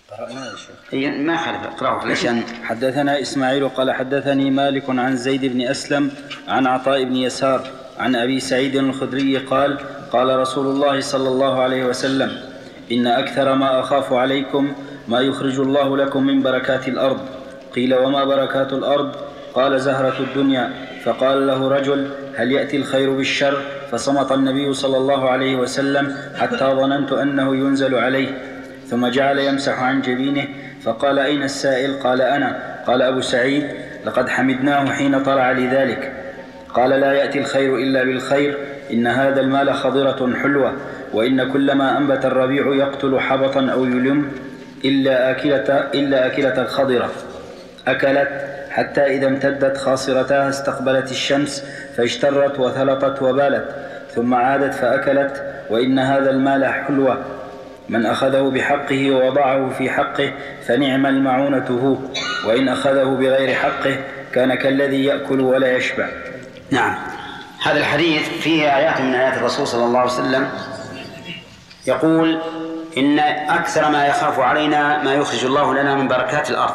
ما خالف اقرأه علشان. حدثنا إسماعيل قال حدثني مالك عن زيد بن أسلم عن عطاء بن يسار عن أبي سعيد الخدري قال قال رسول الله صلى الله عليه وسلم إن أكثر ما أخاف عليكم ما يخرج الله لكم من بركات الأرض. قيل وما بركات الأرض؟ قال زهرة الدنيا. فقال له رجل هل يأتي الخير بالشر؟ فصمت النبي صلى الله عليه وسلم حتى ظننت أنه ينزل عليه، ثم جعل يمسح عن جبينه فقال أين السائل؟ قال أنا. قال أبو سعيد لقد حمدناه حين طلع لذلك. قال لا يأتي الخير إلا بالخير، إن هذا المال خضرة حلوة، وإن كل ما أنبت الربيع يقتل حبطا أو يلم إلا أكلة الخضرة أكلت حتى إذا امتدت خاصرتها استقبلت الشمس فاشترت وثلطت وبالت ثم عادت فأكلت، وإن هذا المال حلوة، من أخذه بحقه ووضعه في حقه فنعم المعونة هو، وإن أخذه بغير حقه كان كالذي يأكل ولا يشبع. نعم، هذا الحديث فيه آيات من آيات الرسول صلى الله عليه وسلم يقول إن أكثر ما يخاف علينا ما يخرج الله لنا من بركات الأرض،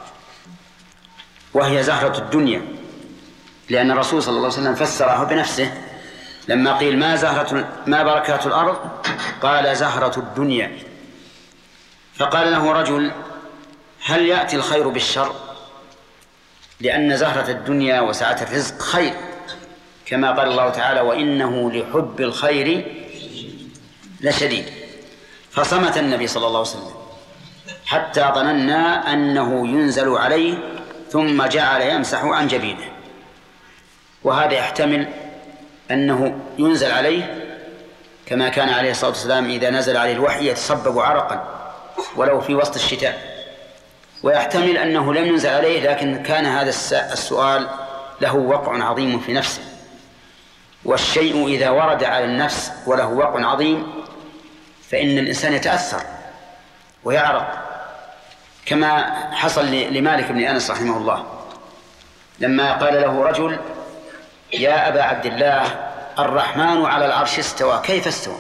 وهي زهرة الدنيا، لأن الرسول صلى الله عليه وسلم فسره بنفسه لما قيل ما بركات الأرض؟ قال زهرة الدنيا. فقال له رجل هل يأتي الخير بالشر؟ لأن زهرة الدنيا وسعة الرزق خير، كما قال الله تعالى وإنه لحب الخير لشديد. فصمت النبي صلى الله عليه وسلم حتى ظننا أنه ينزل عليه، ثم جعل يمسح عن جبينه. وهذا يحتمل أنه ينزل عليه كما كان عليه الصلاة والسلام إذا نزل عليه الوحي يتصبب عرقا ولو في وسط الشتاء، ويحتمل أنه لم ينزل عليه لكن كان هذا السؤال له وقع عظيم في نفسه، والشيء إذا ورد على النفس وله وقع عظيم فإن الإنسان يتأثر ويعرق، كما حصل لمالك بن أنس رحمه الله لما قال له رجل يا أبا عبد الله الرحمن على العرش استوى كيف استوى؟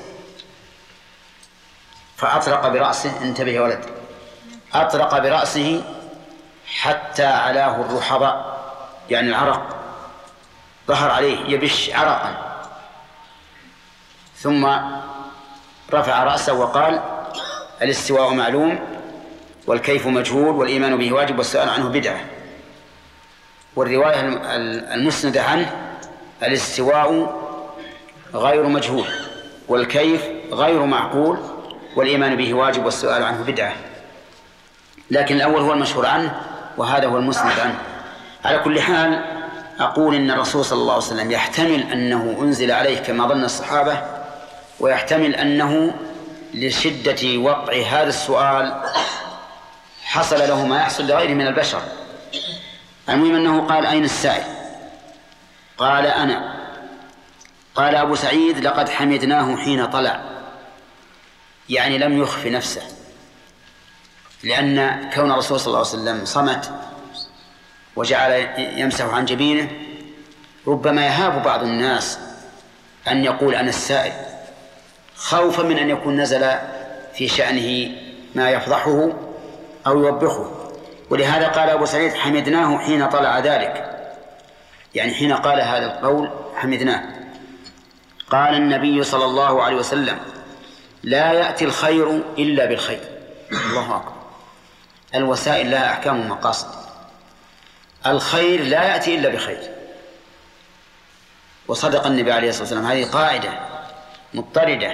فأطرق برأسه، انتبه يا ولد، أطرق برأسه حتى علاه الرحضاء، يعني العرق ظهر عليه يبش عرقا، ثم رفع رأسه وقال الاستواء معلوم والكيف مجهول والإيمان به واجب والسؤال عنه بدعة. والرواية المسندة عنه الاستواء غير مجهول والكيف غير معقول والإيمان به واجب والسؤال عنه بدعة، لكن الأول هو المشهور عنه وهذا هو المسند عنه. على كل حال أقول إن الرسول صلى الله عليه وسلم يحتمل أنه أنزل عليه كما ظن الصحابة، ويحتمل أنه لشدة وقع هذا السؤال حصل له ما يحصل لغيره من البشر. المهم أنه قال أين السائل؟ قال أنا. قال أبو سعيد لقد حمدناه حين طلع، يعني لم يخف نفسه، لأن كون الرسول صلى الله عليه وسلم صمت وجعل يمسح عن جبينه ربما يهاب بعض الناس أن يقول أنا السائل، خوفا من أن يكون نزل في شأنه ما يفضحه أو يوبخه. ولهذا قال أبو سعيد حمدناه حين طلع ذلك، يعني حين قال هذا القول حمدناه. قال النبي صلى الله عليه وسلم لا يأتي الخير إلا بالخير. الله أكبر. الوسائل لها أحكام ومقاصد، الخير لا يأتي إلا بخير. وصدق النبي عليه الصلاة والسلام، هذه قاعدة مضطردة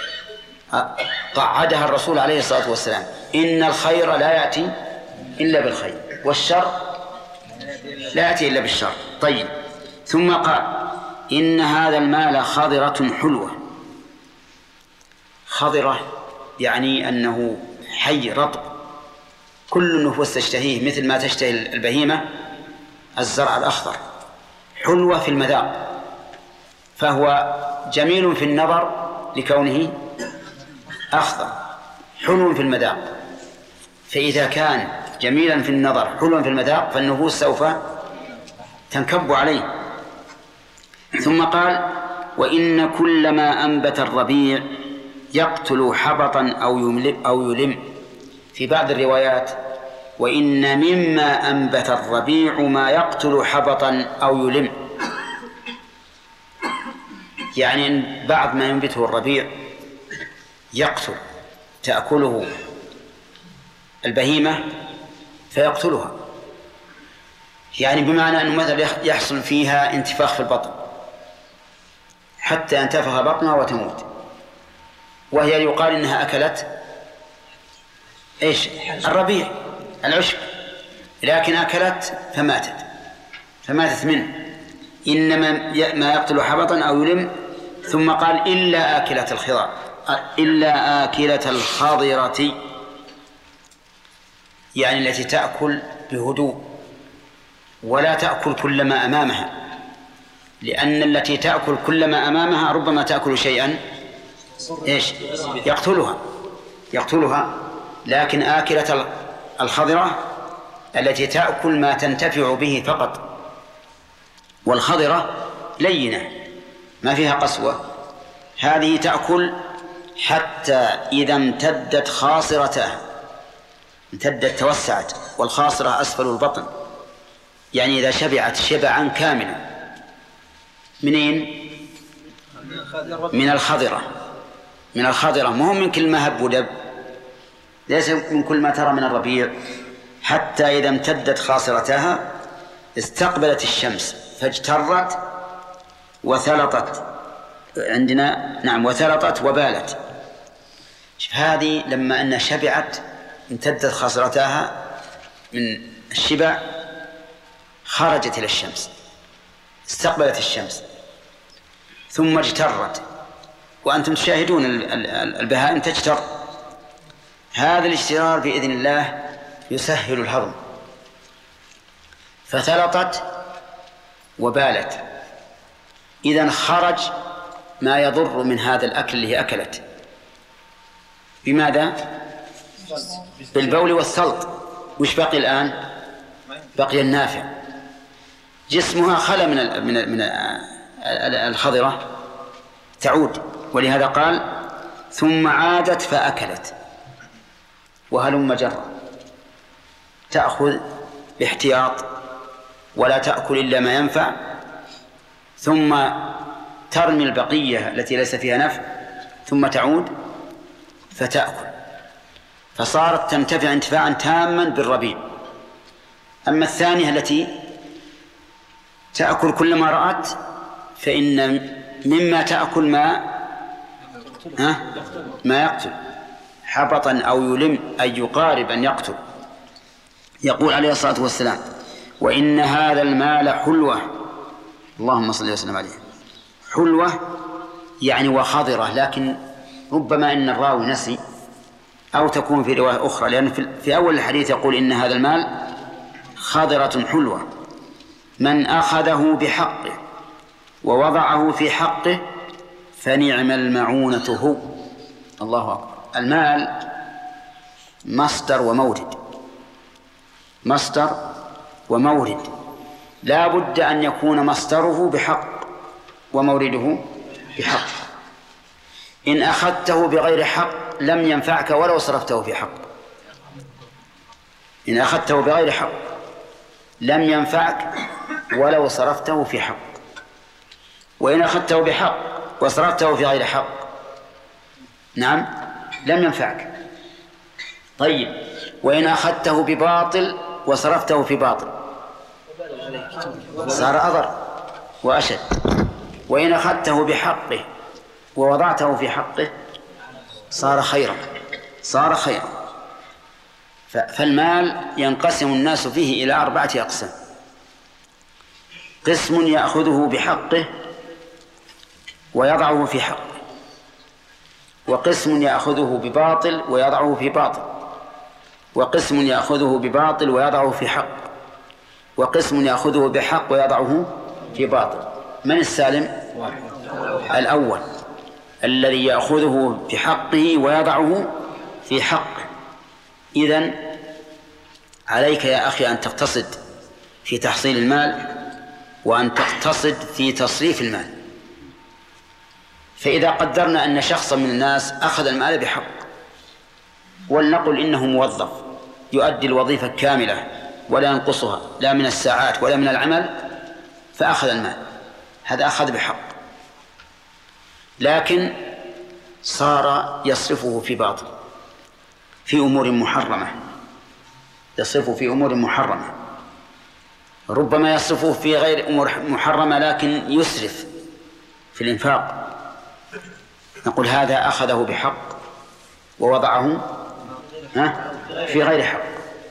قعدها الرسول عليه الصلاة والسلام، إن الخير لا يأتي إلا بالخير والشر لا يأتي إلا بالشر. طيب، ثم قال إن هذا المال خضرة حلوة. خضرة يعني أنه حي رطب، كل النفوس تشتهيه مثل ما تشتهي البهيمة الزرع الأخضر. حلوة في المذاق، فهو جميل في النظر لكونه أخضر، حلو في المذاق. فإذا كان جميلا في النظر حلوا في المذاق فالنفوس سوف تنكب عليه. ثم قال وإن كل ما أنبت الربيع يقتل حبطا أو يلم. في بعض الروايات وإن مما أنبت الربيع ما يقتل حبطا أو يلم، يعني إن بعض ما ينبته الربيع يقتل، تأكله البهيمة فيقتلها، يعني بمعنى أنه مثلا يحصل فيها انتفاخ في البطن حتى ينتفخ بطنها وتموت، وهي يقال إنها أكلت إيش؟ الربيع العشب، لكن أكلت فماتت منه. إنما ما يقتل حبطا أو يلم. ثم قال إلا آكلة الخاضرة، يعني التي تأكل بهدوء ولا تأكل كل ما أمامها، لأن التي تأكل كل ما أمامها ربما تأكل شيئا إيش؟ يقتلها. لكن آكلة الخضرة التي تأكل ما تنتفع به فقط، والخضرة لينة ما فيها قسوة، هذه تأكل حتى إذا امتدت خاصرتها، امتدت توسعت، والخاصرة أسفل البطن، يعني إذا شبعت شبعا كاملا. منين؟ من الخضرة، مو من كل ما هب ودب، ليس من كل ما ترى من الربيع، حتى إذا امتدت خاصرتها استقبلت الشمس فاجترت وثلطت، عندنا نعم وثلطت وبالت. هذه لما أنها شبعت امتدت خاصرتها من الشبع، خرجت إلى الشمس، استقبلت الشمس ثم اجترت، وأنتم تشاهدون البهائم تجتر. هذا الاجترار بإذن الله يسهل الهضم، فثلطت وبالت، إذن خرج ما يضر من هذا الأكل اللي هي أكلت. بماذا؟ بالبول والسلط. وش بقي الآن؟ بقي النافع. جسمها خلا من الخضرة، تعود، ولهذا قال ثم عادت فأكلت. وهلم جرا، تأخذ باحتياط ولا تأكل إلا ما ينفع، ثم ترمي البقية التي ليس فيها نفع، ثم تعود فتأكل، فصارت تنتفع انتفاعا تاما بالربيع. أما الثانية التي تأكل كل ما رأت فإن مما تأكل ما يقتل حبطا أو يلم، أي يقارب أن يقتل. يقول عليه الصلاة والسلام وإن هذا المال حلوة، اللهم صل وسلم عليه، حلوة يعني وخضرة، لكن ربما إن الراوي نسي أو تكون في رواية أخرى، لأن في أول الحديث يقول إن هذا المال خضرة حلوة، من أخذه بحقه ووضعه في حقه فنعم المعونة هو. الله أكبر. المال مصدر ومورد، لا بد أن يكون مصدره بحق ومورده بحق. إن أخذته بغير حق لم ينفعك ولو صرفته في حق. إن أخذته بغير حق لم ينفعك ولو صرفته في حق، وإن أخذته بحق وصرفته في غير حق نعم لم ينفعك. طيب، وإن أخذته بباطل وصرفته في باطل صار أضر وأشد، وإن أخذته بحقه ووضعته في حقه صار خيرا. فالمال ينقسم الناس فيه إلى 4 أقسام: قسم يأخذه بحقه ويضعه في حقه، وقسم يأخذه بباطل ويضعه في باطل، وقسم يأخذه بباطل ويضعه في حق، وقسم يأخذه بحق ويضعه في باطل. من السالم؟ الأول الذي يأخذه بحقه ويضعه في حقه. إذن عليك يا أخي أن تقتصد في تحصيل المال وأن تقتصد في تصريف المال. فإذا قدرنا أن شخصا من الناس أخذ المال بحق ولنقل إنه موظف يؤدي الوظيفة كاملة ولا ينقصها لا من الساعات ولا من العمل، فأخذ المال، هذا أخذ بحق، لكن صار يصرفه في باطل، في أمور محرمة، يصرفه في أمور محرمة، ربما يصرفه في غير أمور محرمة لكن يسرف في الإنفاق، نقول هذا أخذه بحق ووضعه في غير حق،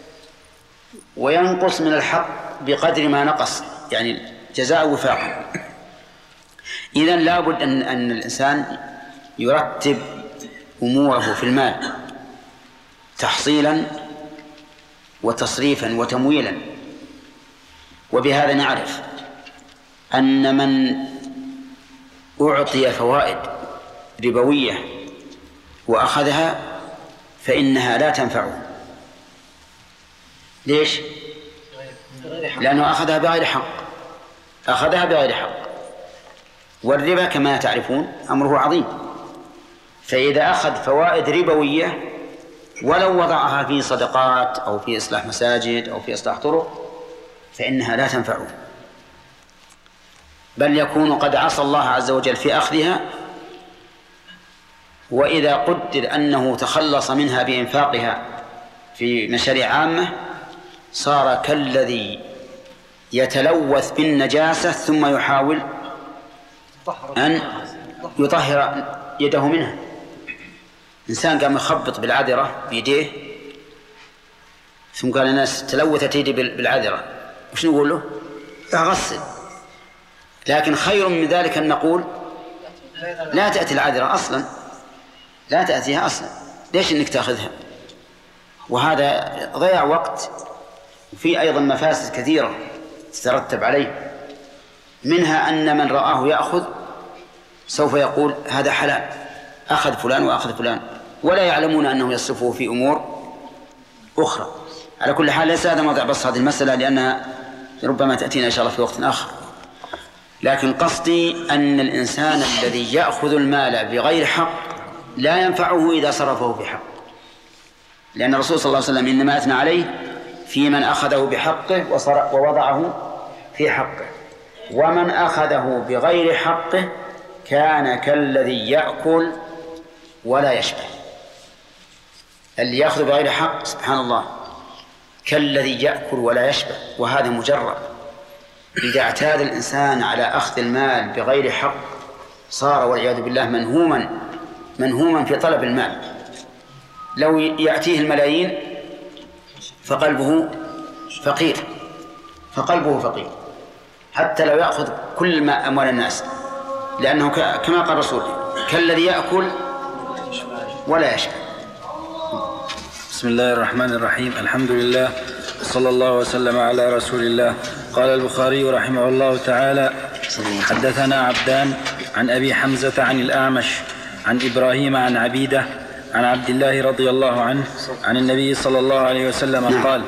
وينقص من الحق بقدر ما نقص، يعني جزاء وفاق. إذن لا بد أن الإنسان يرتب أموره في المال تحصيلا وتصريفا وتمويلا. وبهذا نعرف أن من أعطي فوائد ربوية وأخذها فإنها لا تنفعه. ليش؟ لأنه أخذها بغير حق، أخذها بغير حق، والربا كما تعرفون أمره عظيم، فإذا أخذ فوائد ربوية ولو وضعها في صدقات أو في إصلاح مساجد أو في إصلاح طرق فإنها لا تنفعه، بل يكون قد عصى الله عز وجل في أخذها. وإذا قدر أنه تخلص منها بإنفاقها في مشاريع عامة صار كالذي يتلوث بالنجاسة ثم يحاول أن يطهر يده منها. إنسان قام يخبط بالعذرة بيديه ثم قال الناس تلوثت يدي بالعذرة، وش نقول له؟ أغسل. لكن خير من ذلك أن نقول لا تأتي العذرة أصلا، لا تأتيها أصلا، ليش إنك تأخذها؟ وهذا ضياع وقت، وفي أيضا مفاسد كثيرة تترتب عليه، منها أن من رآه يأخذ سوف يقول هذا حلال، أخذ فلان وأخذ فلان، ولا يعلمون أنه يصرفه في أمور أخرى. على كل حال ليس هذا موضع بس هذه المسألة لأنها ربما تأتينا إن شاء الله في وقت آخر، لكن قصدي أن الإنسان الذي يأخذ المال بغير حق لا ينفعه إذا صرفه بحق، لأن الرسول صلى الله عليه وسلم إنما أثنى عليه في من أخذه بحقه ووضعه في حقه، ومن أخذه بغير حقه كان كالذي يأكل ولا يشبع. اللي يأخذ بغير حق سبحان الله كالذي يأكل ولا يشبع، وهذا مجرد. إذا اعتاد الإنسان على أخذ المال بغير حق صار والعياذ بالله منهوما في طلب المال. لو يأتيه الملايين فقلبه فقير، حتى لو يأخذ كل ما أموال الناس، لأنه كما قال الرسول كالذي يأكل ولا يشبع. بسم الله الرحمن الرحيم، الحمد لله صلى الله وسلم على رسول الله. قال البخاري رحمه الله تعالى: حدثنا عبدان عن أبي حمزة عن الأعمش عن إبراهيم عن عبيدة عن عبد الله رضي الله عنه عن النبي صلى الله عليه وسلم قال: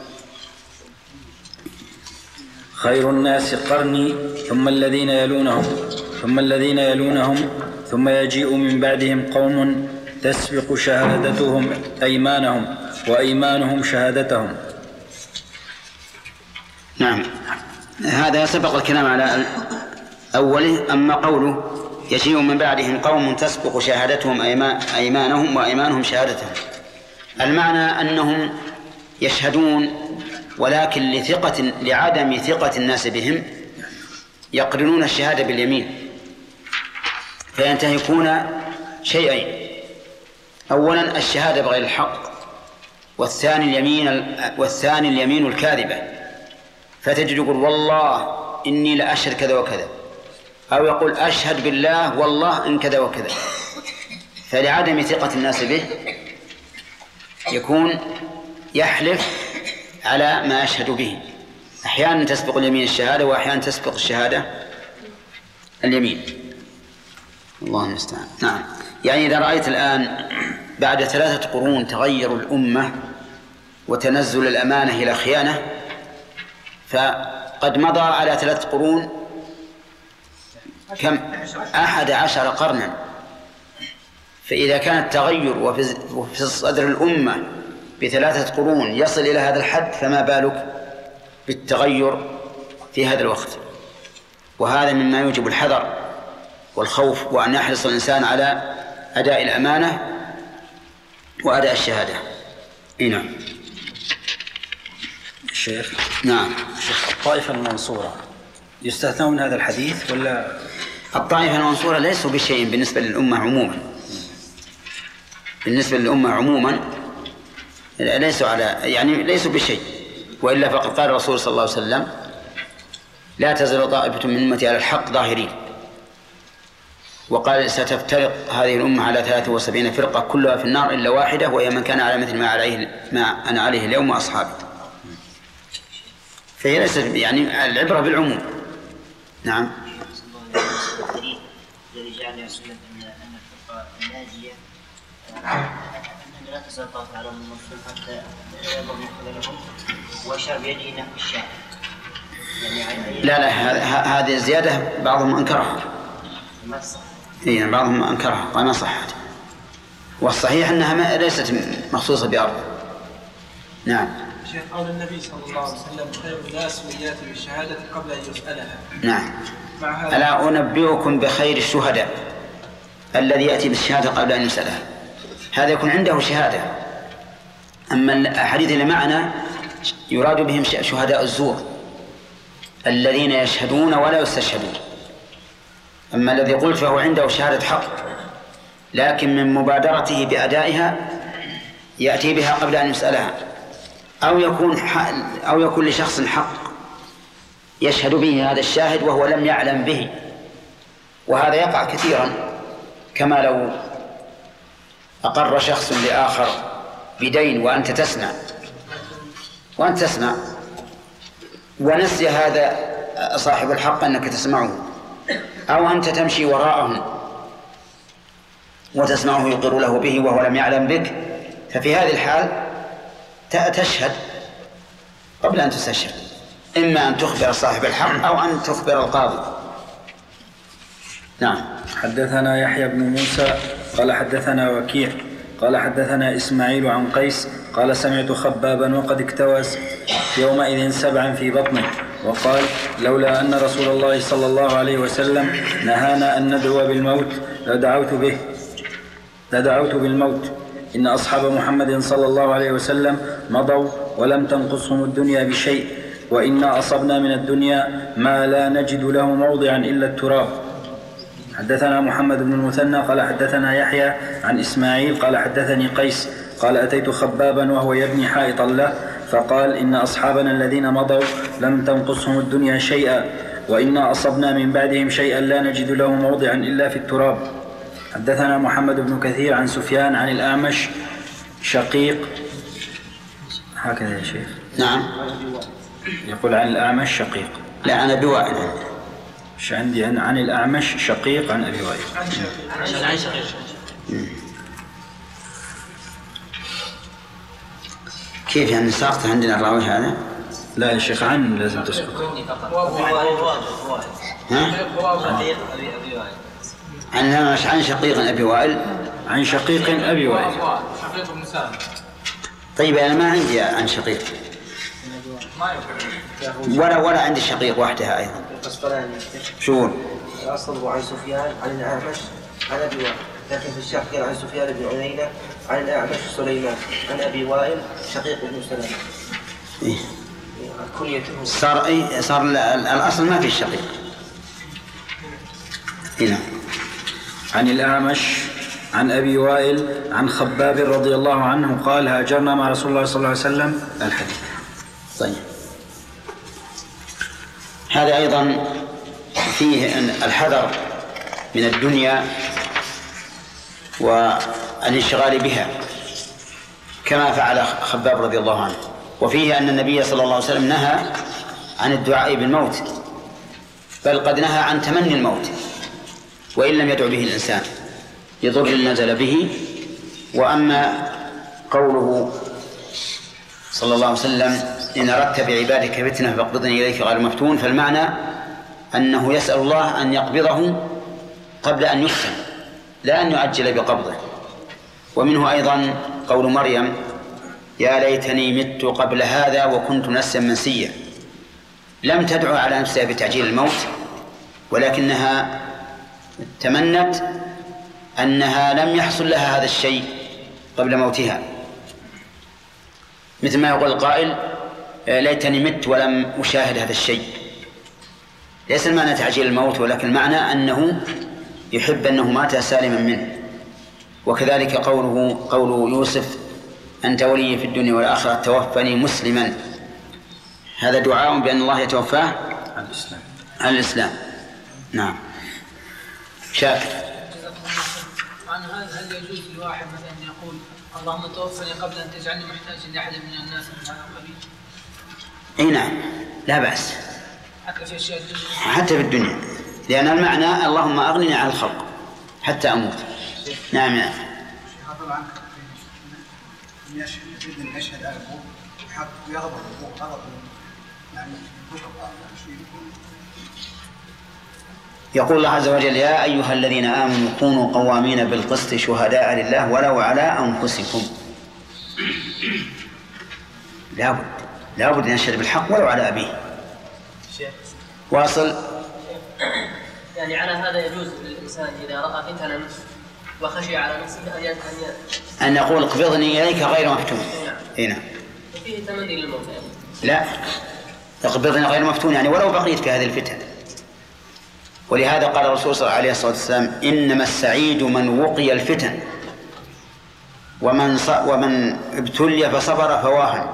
خير الناس قرني ثم الذين يلونهم ثم الذين يلونهم ثم يجيء من بعدهم قوم تسبق شهادتهم أيمانهم وأيمانهم شهادتهم. نعم، هذا سبق الكلام على أوله. أما قوله يجيء من بعدهم قوم تسبق شهادتهم أيمانهم وأيمانهم شهادتهم، المعنى أنهم يشهدون ولكن لعدم ثقة الناس بهم يقرنون الشهادة باليمين، فينتهكون شيئين: أولا الشهادة بغير الحق، والثاني اليمين الكاذبة، فتجد يقول والله إني لأشهد كذا وكذا، أو يقول أشهد بالله والله إن كذا وكذا، فلعدم ثقة الناس به يكون يحلف على ما أشهد به. أحيانا تسبق اليمين الشهادة، وأحيانا تسبق الشهادة اليمين، الله المستعان. نعم، يعني إذا رأيت الآن بعد 3 قرون تغير الأمة وتنزل الأمانة إلى خيانة، فقد مضى على 3 قرون كم 11 قرنا فإذا كان التغير وفي صدر الأمة ب3 قرون يصل إلى هذا الحد، فما بالك بالتغير في هذا الوقت. وهذا مما يوجب الحذر والخوف، وأن يحرص الإنسان على أداء الأمانة وأداء الشهادة. نعم. الشيخ نعم. الشيخ، الطائفة المنصورة يستثنون من هذا الحديث ولا؟ الطائفة المنصورة ليسوا بشيء بالنسبة للأمة عموما. بالنسبة للأمة عموما ليسوا بشيء، وإلا فقد قال الرسول صلى الله عليه وسلم: لا تزال طائفة من أمتي على الحق ظاهرين. وقال: ستفترق هذه الأمة على 73 فرقة كلها في النار إلا واحدة، وهي من كان على مثل ما أنا عليه اليوم وأصحابي. فهي ليست العبرة بالعموم. نعم. الذي جعل يقول أن الفرقة الناجية أن لا تزال طائفة على المسلم حتى يضرب خذلهم، وأشار بيده نحو الشام. لا هذه الزيادة بعضهم أنكرها. بعضهم أنكرها وما صحت، والصحيح أنها ليست مخصوصة بأرض. نعم. شيخ، قول النبي صلى الله عليه وسلم: خير الناس من يأتي بالشهادة قبل أن يسألها. نعم. ألا أنبئكم بخير الشهداء الذي يأتي بالشهادة قبل أن يسألها، هذا يكون عنده شهادة. أما الحديث اللي معنا يراد بهم شهداء الزور الذين يشهدون ولا يستشهدون. أما الذي قلت فهو عنده شهادة حق، لكن من مبادرته بأدائها يأتي بها قبل أن يسألها، أو يكون لشخص حق يشهد به هذا الشاهد وهو لم يعلم به، وهذا يقع كثيرا. كما لو أقر شخص لآخر بدين وأنت تسمع ونسي هذا صاحب الحق أنك تسمعه، أو أنت تمشي وراءه وتسمعه يقر له به وهو لم يعلم بك، ففي هذه الحال تشهد قبل أن تستشهد، إما أن تخبر صاحب الحق أو أن تخبر القاضي. نعم. حدثنا يحيى بن موسى قال حدثنا وكيع قال حدثنا إسماعيل عن قيس قال: سمعت خبابا وقد اكتوى يومئذ 7 في بطنه، وقال: لولا أن رسول الله صلى الله عليه وسلم نهانا أن ندعو بالموت لدعوت بالموت. إن أصحاب محمد صلى الله عليه وسلم مضوا ولم تنقصهم الدنيا بشيء، وإنا أصبنا من الدنيا ما لا نجد له موضعا إلا التراب. حدثنا محمد بن المثنى قال حدثنا يحيى عن إسماعيل قال حدثني قيس قال: أتيت خبابا وهو يبني حائطا له، فقال: إن أصحابنا الذين مضوا لم تنقصهم الدنيا شيئا، وإنا أصبنا من بعدهم شيئا لا نجد له موضعا إلا في التراب. حدثنا محمد بن كثير عن سفيان عن الأعمش شقيق، هكذا يا شيخ. نعم. يقول عن الأعمش شقيق. لا، أنا بوائل. مش عندي عن الأعمش شقيق عن أبي وائل. عن شقيق. كيف يعني ساقط عندنا الراوي هذا؟ لا يا شيخ، عن لازم تسقط. عن شقيق أبي وائل. عن شقيق أبي وائل. طيب أنا ما عندي عن شقيق ولا عندي شقيق وحدها أيضا. شو أصله عن سفيان عن الأعمش عن أبي وائل، لكن في الشرح عن سفيان بن عيينة عن الأعمش سليمان عن أبي وائل شقيق بن سليمان. صار الأصل ما في الشقيق هنا. عن الأعمش عن أبي وائل عن خباب رضي الله عنه قال: هاجرنا مع رسول الله صلى الله عليه وسلم. الحديث. طيب، هذا أيضا فيه الحذر من الدنيا والانشغال بها كما فعل خباب رضي الله عنه. وفيه أن النبي صلى الله عليه وسلم نهى عن الدعاء بالموت، بل قد نهى عن تمني الموت وإن لم يدعو به الإنسان لضر نزل به. وأما قوله صلى الله عليه وسلم: إن أردت بعبادك فتنة فاقبضني إليك غير مفتون، فالمعنى أنه يسأل الله أن يقبضه قبل أن يفتن، لا أن يعجل بقبضه. ومنه أيضا قول مريم: يا ليتني مت قبل هذا وكنت نسيا منسيا. لم تدعو على نفسها بتعجيل الموت، ولكنها تمنت أنها لم يحصل لها هذا الشيء قبل موتها، مثل ما يقول القائل: ليتني مت ولم أشاهد هذا الشيء. ليس المعنى تعجيل الموت، ولكن المعنى أنه يحب أنه مات سالما منه. وكذلك قول يوسف: أنت ولي في الدنيا والآخرة توفني مسلما. هذا دعاء بأن الله يتوفاه عن الإسلام. نعم. شاكر. هل يجوز لواحد مثلا أن يقول: اللهم توفني قبل أن تجعلني محتاجا لأحد من الناس من هذا القبيل؟ أي نعم، لا بأس، حتى في الدنيا، لأن المعنى اللهم أغنني عن الخلق حتى أموت. نعم. نعم. طبعا يريد أن يشهد على أبوه حق ويغضب أبوه غضب يعني يقول الله عز وجل: يا أيها الذين آمنوا كونوا قوامين بالقسط شهداء لله ولو على أنفسكم. لابد أن يشهد بالحق ولو على أبيه. واصل. يعني على هذا يجوز للإنسان إذا رأى فتنة وخشي على نفسه أن يقول: اقبضني إليك غير مفتون. نعم. وفيه تمني للموت. لا، اقبضني غير مفتون يعني ولو بقيت في هذه الفتن. ولهذا قال الرسول صلى الله عليه وسلم: إنما السعيد من وقي الفتن ومن ابتلي فصبر فواهن.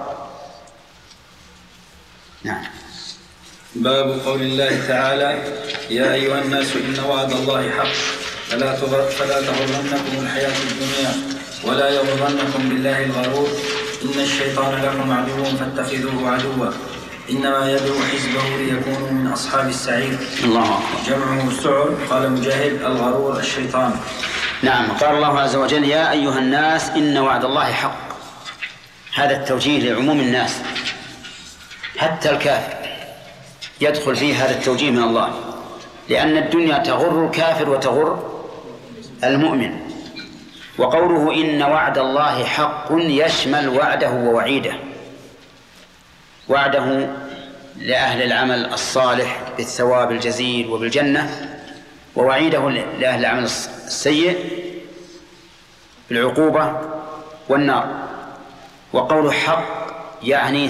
نعم. باب قول الله تعالى: يا أيها الناس إن وعد الله حق فلا تغرنكم الحياة الدنيا ولا يغرنكم بالله الغرور إن الشيطان لكم عدو فاتخذوه عدوا إنما يدعو حزبه ليكونوا من أصحاب السعير. الله. جمعه السعر. قال مجاهد: الغرور الشيطان. نعم. قال الله عز وجل: يا أيها الناس إن وعد الله حق. هذا التوجيه لعموم الناس، حتى الكافر يدخل فيه هذا التوجيه من الله، لأن الدنيا تغر الكافر وتغر المؤمن. وقوله إن وعد الله حق يشمل وعده ووعيده. وعده لأهل العمل الصالح بالثواب الجزيل وبالجنة، ووعيده لأهل العمل السيء بالعقوبة والنار. وقوله حق يعني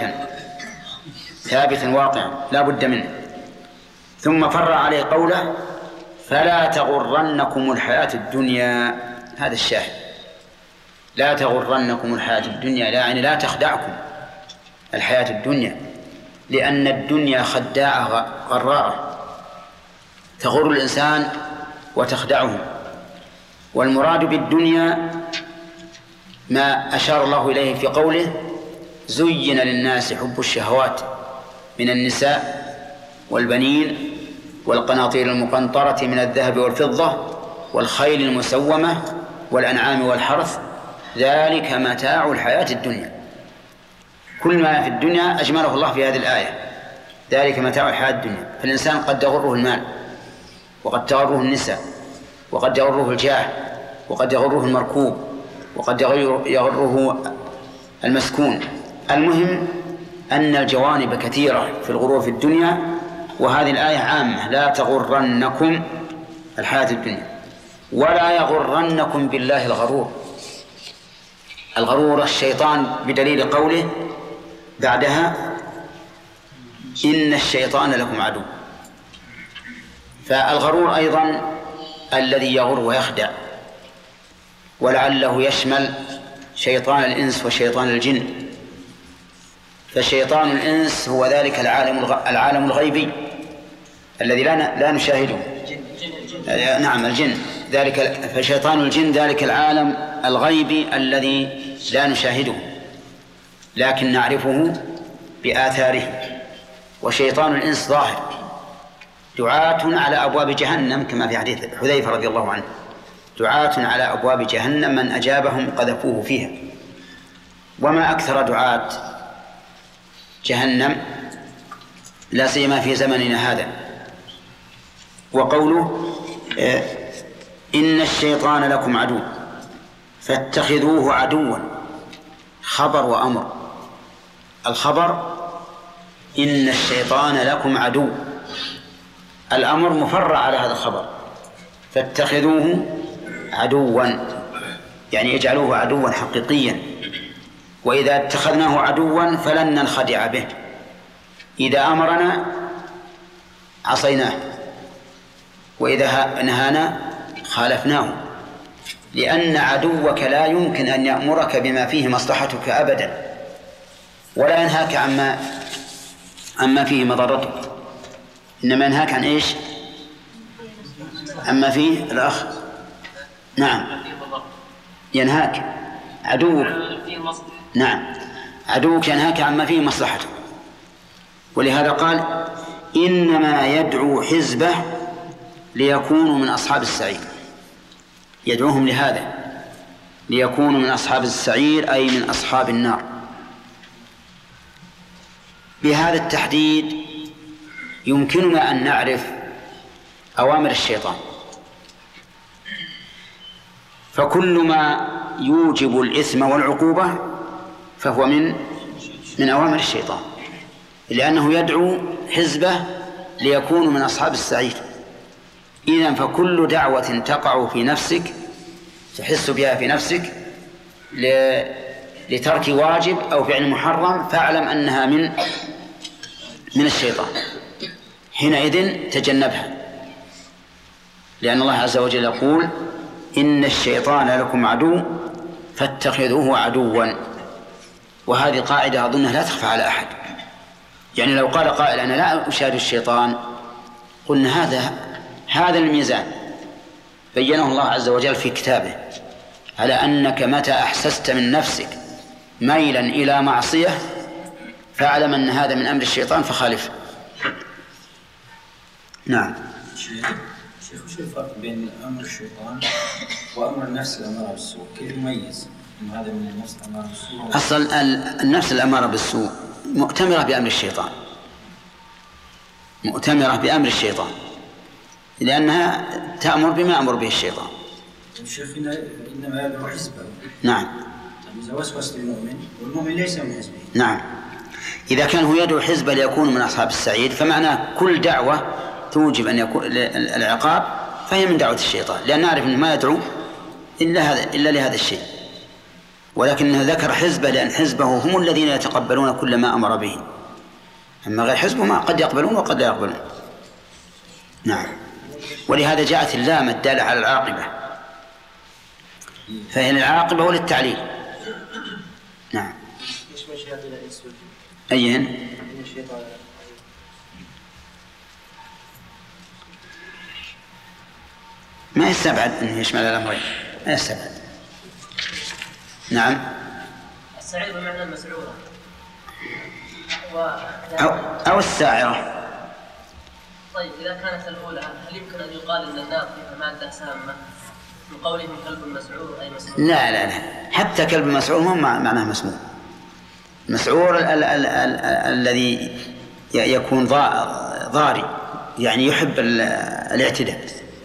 ثابتا واقعا لا بد منه. ثم فر عليه قوله: فلا تغرنكم الحياة الدنيا. هذا الشاهد: لا تغرنكم الحياة الدنيا، يعني لا تخدعكم الحياة الدنيا، لأن الدنيا خداعة غرارة تغر الإنسان وتخدعه. والمراد بالدنيا ما أشار الله إليه في قوله: زين للناس حب الشهوات من النساء والبنين والقناطير المقنطرة من الذهب والفضة والخيل المسومة والأنعام والحرث ذلك متاع الحياة الدنيا. كل ما في الدنيا أجمله الله في هذه الآية: ذلك متاع الحياة الدنيا. فالإنسان قد يغره المال، وقد تغره النساء، وقد يغره الجاه، وقد يغره المركوب، وقد يغره المسكون. المهم أن الجوانب كثيرة في الغرور في الدنيا، وهذه الآية عامة: لا تغرنكم الحياة الدنيا ولا يغرنكم بالله الغرور. الغرور الشيطان، بدليل قوله بعدها: إن الشيطان لكم عدو. فالغرور أيضا الذي يغر ويخدع، ولعله يشمل شيطان الإنس وشيطان الجن. فشيطان الإنس هو ذلك العالم الغيبي الذي لا نشاهده. نعم، الجن ذلك. فشيطان الجن ذلك العالم الغيبي الذي لا نشاهده لكن نعرفه بآثاره. وشيطان الإنس ظاهر، دعاة على أبواب جهنم، كما في حديث حذيفة رضي الله عنه: دعاة على أبواب جهنم من أجابهم قذفوه فيها. وما أكثر دعاة جهنم، لا سيما في زمننا هذا. وقوله: إن الشيطان لكم عدو، فاتخذوه عدوا، خبر وأمر. الخبر إن الشيطان لكم عدو، الأمر مفرع على هذا الخبر، فاتخذوه عدوا يعني اجعلوه عدوا حقيقيا. وإذا اتخذناه عدوا فلن ننخدع به، إذا أمرنا عصيناه، وإذا نهانا خالفناه، لأن عدوك لا يمكن أن يأمرك بما فيه مصلحتك أبدا، ولا ينهاك عما فيه مضرتك، إنما ينهاك عن إيش؟ عما فيه الأخ. نعم، ينهاك عدوك. نعم، عدوك ينهاك عما فيه مصلحتك. ولهذا قال إنما يدعو حزبه ليكونوا من أصحاب السعير، يدعوهم لهذا ليكونوا من أصحاب السعير أي من أصحاب النار. بهذا التحديد يمكننا أن نعرف أوامر الشيطان، فكل ما يوجب الإثم والعقوبة فهو من أوامر الشيطان، لأنه يدعو حزبه ليكونوا من أصحاب السعير. إذن فكل دعوة تقع في نفسك تحس بها في نفسك لترك واجب أو فعل محرم فاعلم أنها من الشيطان، حينئذ تجنبها، لأن الله عز وجل يقول إن الشيطان لكم عدو فاتخذوه عدوا. وهذه قاعدة أظنها لا تخفى على أحد. يعني لو قال قائل أنا لا أشاهد الشيطان، قلنا هذا الميزان بينه الله عز وجل في كتابه، على أنك متى أحسست من نفسك ميلا إلى معصية فاعلم أن هذا من أمر الشيطان فخالفه. نعم. شيخ، وش الفرق بين أمر الشيطان وأمر النفس الأمارة بالسوء؟ كيف يميز إن هذا من النفس الأمارة بالسوء؟ أصل النفس الأمارة بالسوء مؤتمرة بأمر الشيطان، مؤتمرة بأمر الشيطان، لأنها تأمر بما أمر به الشيطان. الشيخ إنما يدعو حزبه. نعم. إذا وسوس للمؤمن والمؤمن ليس من حزبه. نعم، إذا كان هو يدعو حزبه ليكون من أصحاب السعيد فمعناه كل دعوة توجب أن يكون العقاب فهي من دعوة الشيطان، لأن نعرف أنه ما يدعو إلا لهذا الشيء، ولكنه ذكر حزبه لأن حزبه هم الذين يتقبلون كل ما أمر به، أما غير حزبه ما قد يقبلون وقد لا يقبلون. نعم، ولهذا جاءت اللام الدالة على العاقبة، فهي العاقبة وللتعليل. نعم. أيهن؟ ما يستبعد أن يشمل الأمرين، ما يستبعد. نعم. السعير بمعنى المسعورة أو الساعرة. طيب إذا كانت الأولى هل يمكن أن يقال أن النار فيها مادة سامة من قولهم كلب مسعور أي مسعور؟ لا، حتى كلب مسعور ما معناه مسموم. مسعور الذي يكون ضاري، يعني يحب الاعتداء.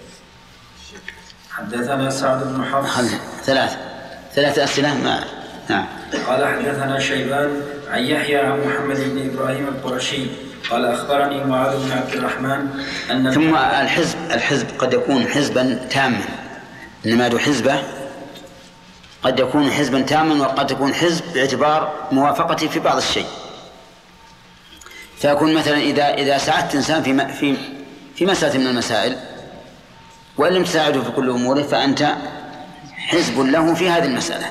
حدثنا سعد بن حفص. ثلاث أسئلة. نعم. قال حدثنا شيبان عن يحيى عن محمد بن إبراهيم القرشي قال أخبرني معاذ بن عبد الرحمن أن ثم الحزب قد يكون حزبا تاما، إنما يدعو حزبه قد يكون حزبا تاما وقد يكون حزب باعتبار موافقته في بعض الشيء، فيكون مثلا إذا ساعدت إنسان في مسألة من المسائل وإن لم تساعده في كل أموره فأنت حزب له في هذه المسألة.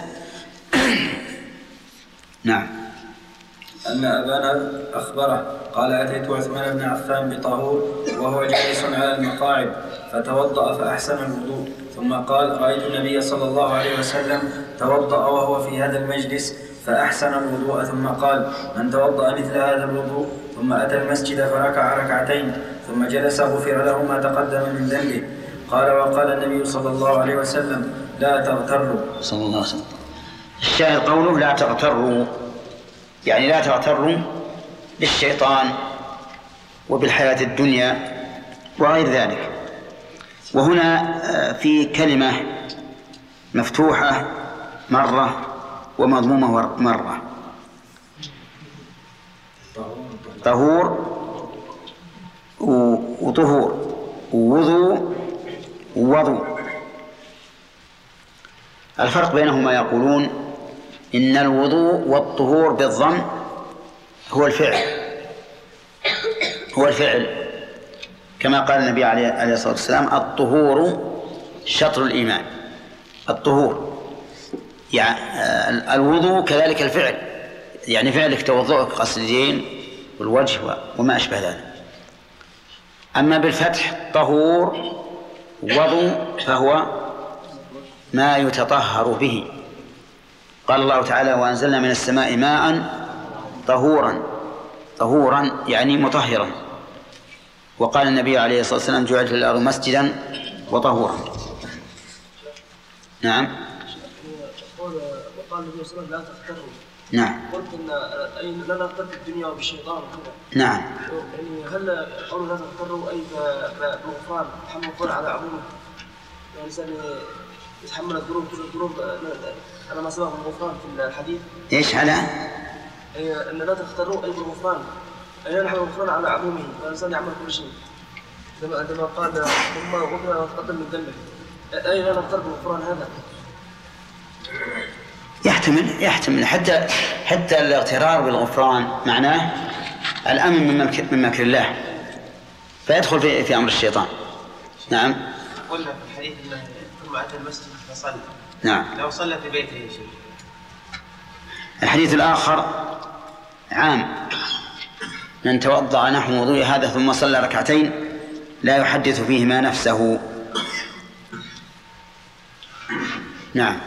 نعم. أن أبانا أخبره قال أتيت عثمان بن عفان بطهور وهو جالس على المقاعد فتوضأ فأحسن الوضوء، ثم قال رأيت النبي صلى الله عليه وسلم توضأ وهو في هذا المجلس فأحسن الوضوء، ثم قال من توضأ مثل هذا الوضوء ثم أتى المسجد فركع ركعتين ثم جلس غفر له ما تقدم من ذنبه. قال وقال النبي صلى الله عليه وسلم لا تغتروا. صلى الله عليه وسلم. الشاهد قوله لا تغتروا، يعني لا تغتروا بالشيطان وبالحياة الدنيا وغير ذلك. وهنا في كلمة مفتوحة مرة ومضمومة مرة. طهور وطهور ووضوء ووضوء. الفرق بينهما يقولون إن الوضوء والطهور بالضم هو الفعل كما قال النبي عليه الصلاة والسلام: الطهور شطر الإيمان. الطهور يعني الوضوء كذلك الفعل، يعني فعلك توضؤك، غسل اليدين والوجه وما أشبه ذلك. أما بالفتح طهور وضوء فهو ما يتطهر به. قال الله تعالى: وأنزلنا من السماء ماء طهورا يعني مطهرا. وقال النبي عليه الصلاة والسلام: جعلت الأرض مسجدا وطهورا. نعم. وقال النبي صلى الله عليه وسلم: لا تغتروا. نعم. قلت ان لا نغتر بالدنيا وبالشيطان وكذا. نعم. يعني هل قولوا لا تغتروا اي بغفران تحمل الغفران على عمومه؟ يعني الانسان يتحمل الذنوب كل الذنوب على ما سبق الغفران في الحديث. ايش على؟ ان لا تغتروا اي بالغفران، اي نحمل الغفران على عمومه، فالانسان يعمل كل شيء. عندما قال ثم غفر ما تقدم من ذنبه، اي لا نغتر بالغفران هذا؟ يحتمل حتى الاغترار بالغفران معناه الأمن من مكر الله، فيدخل في أمر الشيطان. نعم. قلنا في الحديث أنه ثم أتى المسجد فصلى. نعم. لو صلى في بيته يا شيخ. الحديث الآخر عام: من توضأ نحو وضوء هذا ثم صلى ركعتين لا يحدث فيهما نفسه. نعم.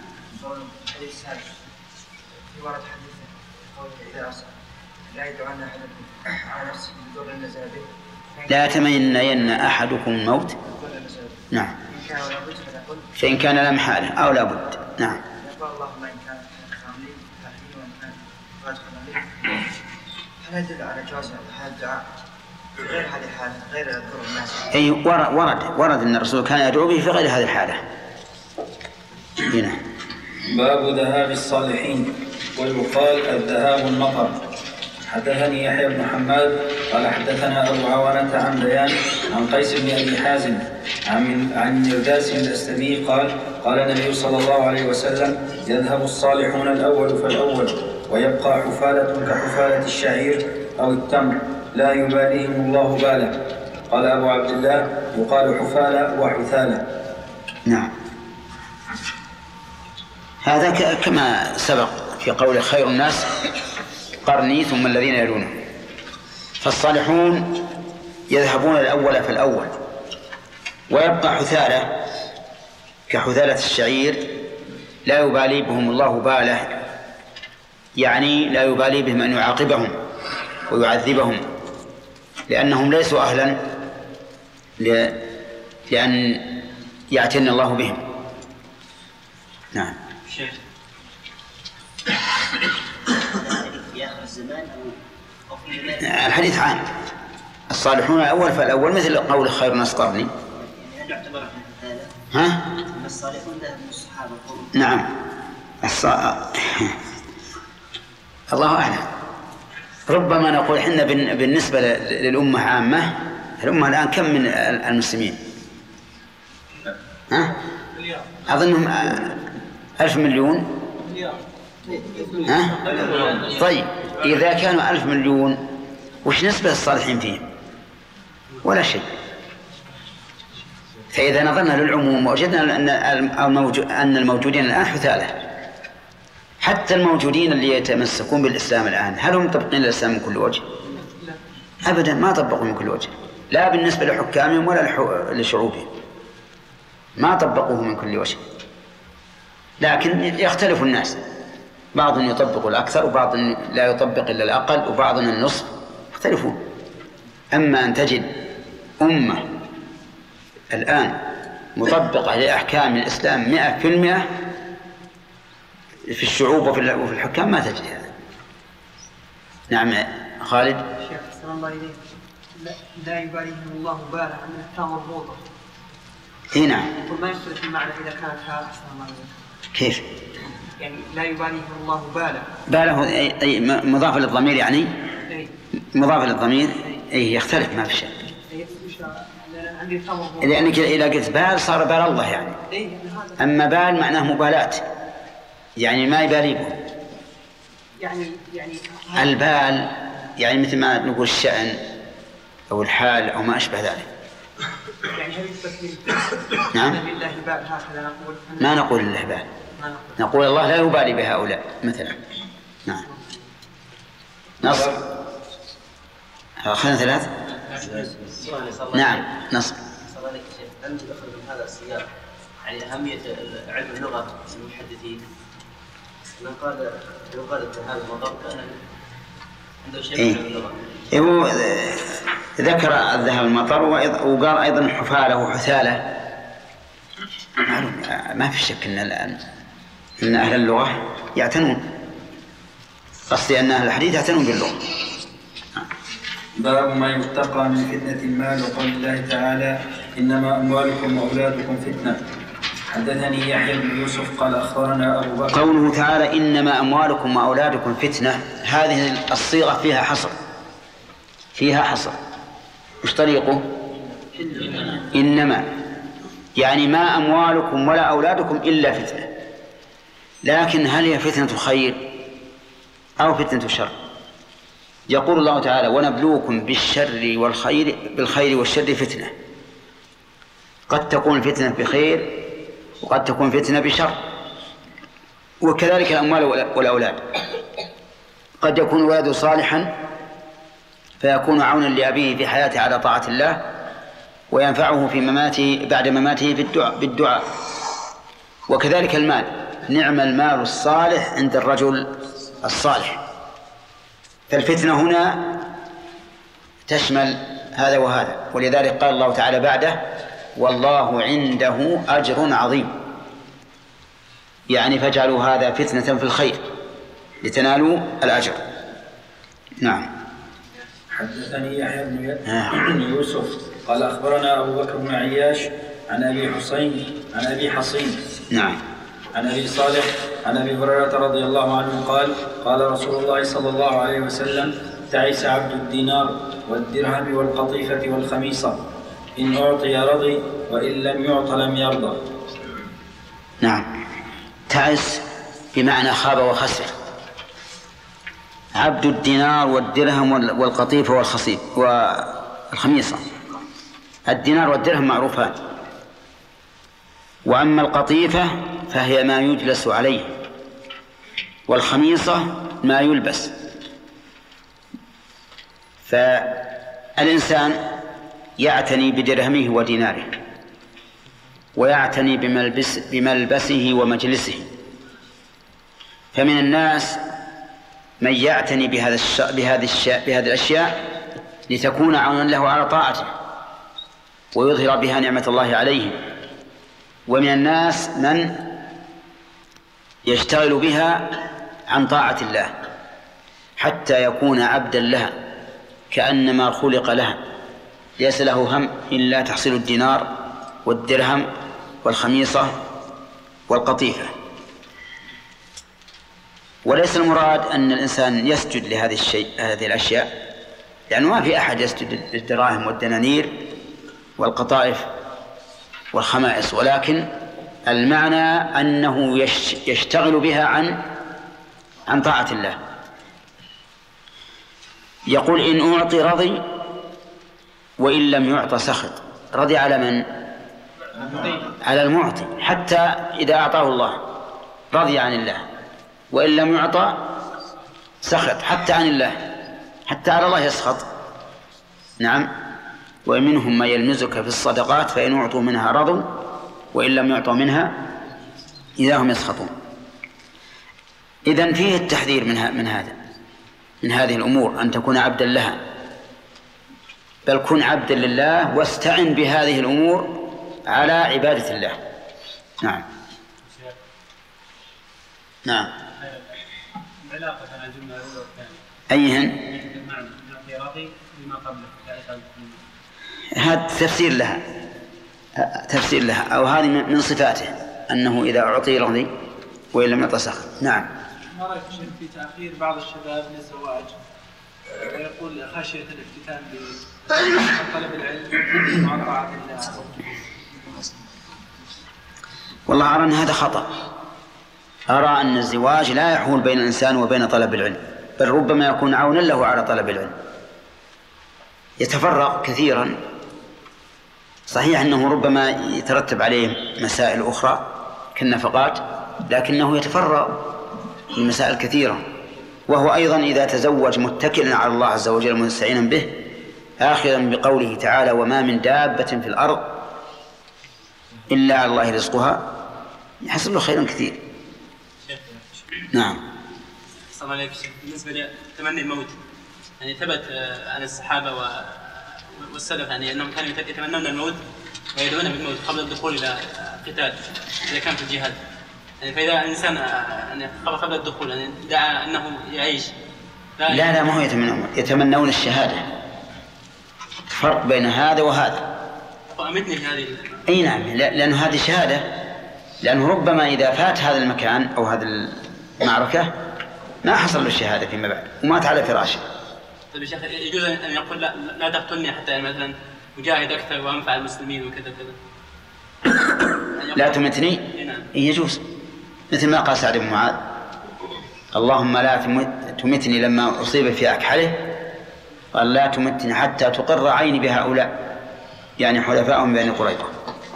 ورد حديث قوله إذا أصل لا يدعون أحدكم على نفسه بدور نزل به، لا يتمنين أحدكم الموت. نعم. فإن كان لا محالة أو لا بد. نعم. يقول اللهم إن كان خاملي فأحيي وإن كان راجع لي. هل يدل على جواز هذا الدعاء غير هذه الحالة، غير ذكر الناس؟ أي ورد أن الرسول كان يدعو به في غير هذه الحالة. هنا باب ذهاب الصالحين. ويقال الذهاب المطر. حدثني يحيى بن حماد قال حدثنا أبو عوانة عن بيان عن قيس بن أبي حازم عن مرداس الأسلمي قال النبي صلى الله عليه وسلم: يذهب الصالحون الأول فالأول ويبقى حفالة كحفالة الشعير أو التمر لا يباليهم الله بالا. قال أبو عبد الله: يقال حفالة وحثالة. نعم. هذا كما سبق في قول خير الناس قرني ثم الذين يلونه. فالصالحون يذهبون الأول فالأول ويبقى حثالة كحثالة الشعير لا يبالي بهم الله باله، يعني لا يبالي بهم أن يعاقبهم ويعذبهم لأنهم ليسوا أهلا لأن يعتني الله بهم. نعم. الحديث عام: الصالحون الأول فالأول، مثل قول خير الناس قرني. هل يعتبر ها؟ الصالحون ذهب من الصحابة؟ نعم. الله أعلم. ربما نقول حنا بالنسبة للأمة عامة. الأمة الآن كم من المسلمين؟ ها؟ أظنهم 1,000 مليون. ها؟ طيب إذا كانوا 1,000 مليون وش نسبة الصالحين فيهم؟ ولا شيء. فإذا نظرنا للعموم وجدنا أن الموجودين الآن حثالة. حتى الموجودين اللي يتمسكون بالإسلام الآن هل هم طبقين الإسلام من كل وجه؟ أبدا ما طبقوا من كل وجه، لا بالنسبة لحكامهم ولا لشعوبهم، ما طبقوه من كل وجه. لكن يختلف الناس، بعض يطبق الأكثر وبعض لا يطبق إلا الأقل وبعض النصف، يختلفون. أما أن تجد أمة الآن مطبقة لأحكام الإسلام 100% في الشعوب وفي الحكام ما تجد هذا. نعم خالد. شيخ أحسن الله إليك، لا يباليهم الله بالا عن التاء مربوطة. اي نعم. وما يختلف المعنى إذا كانت ها أحسن الله إليك. كيف؟ يعني لا يباليهم الله بالا. باله أي مضاف للضمير يعني أي. مضاف للضمير أي يختلف ما في شك. عندي لأنك إذا قلت بال صار بال الله يعني. أما بال معناه مبالاة يعني ما يبالي به. يعني البال يعني مثل ما نقول الشأن أو الحال أو ما أشبه ذلك. يعني هل يثبت نعم. لله بال هكذا نقول؟ ما نقول لله بال، نقول الله لا يبالي بهؤلاء مثلا. نعم. نصر. أخذنا 3. نعم نصر. أنت تأخذ من هذا السياق يعني أهمية علم اللغة المحدثين. من قال هذا الموضوع كان عنده شيء من اللغة. هو ذكر الذهب المطر وقال أيضا حفالة وحثالة. معلوم ما في شك إن أهل اللغة يعتنون، قصدي أن أهل الحديث يعتنون باللغة. باب ما يتقى من فتنة المال وقول الله تعالى إنما أموالكم وأولادكم فتنة. حدثني يحيى بن يوسف قال أخبرنا أبو بكر. قوله تعالى إنما أموالكم وأولادكم فتنة، هذه الصيغة فيها حصر. مش طريقه؟ إنما يعني ما أموالكم ولا أولادكم إلا فتنة، لكن هل هي فتنة خير أو فتنة شر؟ يقول الله تعالى ونبلوكم بالخير والشر فتنة. قد تكون فتنة بخير وقد تكون فتنة بشر، وكذلك الأموال والأولاد. قد يكون ولده صالحا فيكون عونا لأبيه في حياته على طاعة الله وينفعه في مماته بعد مماته بالدعاء. وكذلك المال، نعم المال الصالح عند الرجل الصالح. فالفتنة هنا تشمل هذا وهذا، ولذلك قال الله تعالى بعده والله عنده أجر عظيم، يعني فاجعلوا هذا فتنة في الخير لتنالوا الأجر. نعم. حدثني يحيى بن يوسف قال أخبرنا أبو بكر بن عياش عن أبي حصين نعم عن أبي صالح عن أبي هريرة رضي الله عنه قال قال رسول الله صلى الله عليه وسلم تعس عبد الدينار والدرهم والقطيفة والخميصة، إن أعطي رضي وإن لم يعط لم يرضى. نعم. تعس بمعنى خاب وخسر. عبد الدينار والدرهم والقطيفة والخميصة. الدينار والدرهم معروفان، وأما القطيفة فهي ما يجلس عليه، والخميصة ما يلبس. فالإنسان يعتني بدرهمه وديناره، ويعتني بملبسه ومجلسه. فمن الناس من يعتني بهذه الأشياء لتكون عونا له على طاعته ويظهر بها نعمة الله عليه، ومن الناس من يشتغل بها عن طاعة الله حتى يكون عبدا لها كأنما خلق لها، ليس له هم إلا تحصيل الدينار والدرهم والخميصة والقطيفة. وليس المراد أن الإنسان يسجد هذه الأشياء، لأنه ما في أحد يسجد للدراهم والدنانير والقطائف والخمائص، ولكن المعنى أنه يشتغل بها عن طاعة الله. يقول إن أعطي رضي وإن لم يعط سخط. رضي على من؟ على المعطي، حتى إذا أعطاه الله رضي عن الله، وإن لم يعطى سخط حتى عن الله، حتى على الله يسخط. نعم. ومنهم من يلمزك في الصدقات فإن أعطوا منها رضوا وإن لم يعطوا منها إذا هم يسخطون. إذن فيه التحذير من هذه الأمور، أن تكون عبدا لها، بل كن عبدا لله واستعن بهذه الأمور على عبادة الله. نعم. نعم. العلاقة بين الجملة الأولى والثانية أيهن؟ نعطي راضي بما قبله. هذا تفسير لها، أو هذه من صفاته أنه إذا أعطي رضي وإن لم يعطى سخط. نعم. ما رأيك في تأخير بعض الشباب للزواج ويقول خشية الافتتان بطلب العلم مع طاعة الله؟ والله أرى أن هذا خطأ. أرى أن الزواج لا يحول بين الإنسان وبين طلب العلم، بل ربما يكون عونا له على طلب العلم. يتفرق كثيرا، صحيح أنه ربما يترتب عليه مسائل أخرى كالنفقات، لكنه يتفرق من مسائل كثيرة. وهو أيضا إذا تزوج متكلا على الله عز وجل مستعينا به آخذا بقوله تعالى وما من دابة في الأرض إلا على الله رزقها يحصل له خيرا كثير. نعم. صلى الله عليه وسلم. بالنسبة لتمني الموت يعني ثبت عن الصحابة والسلف يعني أنهم كانوا يتمنون الموت ويدعون بالموت قبل الدخول إلى القتال إذا كان في الجهاد. يعني فإذا الإنسان يعني قبل الدخول يعني دعا أنه يعيش لا ما هو يتمنون الشهادة. فرق بين هذا وهذا. أمتني في هذه. أي نعم، لأن هذه شهادة، لأنه ربما إذا فات هذا المكان أو هذه المعركة ما حصل له الشهادة فيما بعد ومات على فراشه. طيب يا شيخ يجوز أن يقول لا تقتلني حتى يعني مثلا أجاهد أكثر وأنفع المسلمين وكذا وكذا؟ لا تمتني؟ يجوز، مثل ما قال سعد بن معاذ اللهم لا تمتني لما أصيب في أكحله، قال لا تمتني حتى تقر عيني بهؤلاء، يعني حلفائهم بني قريظة.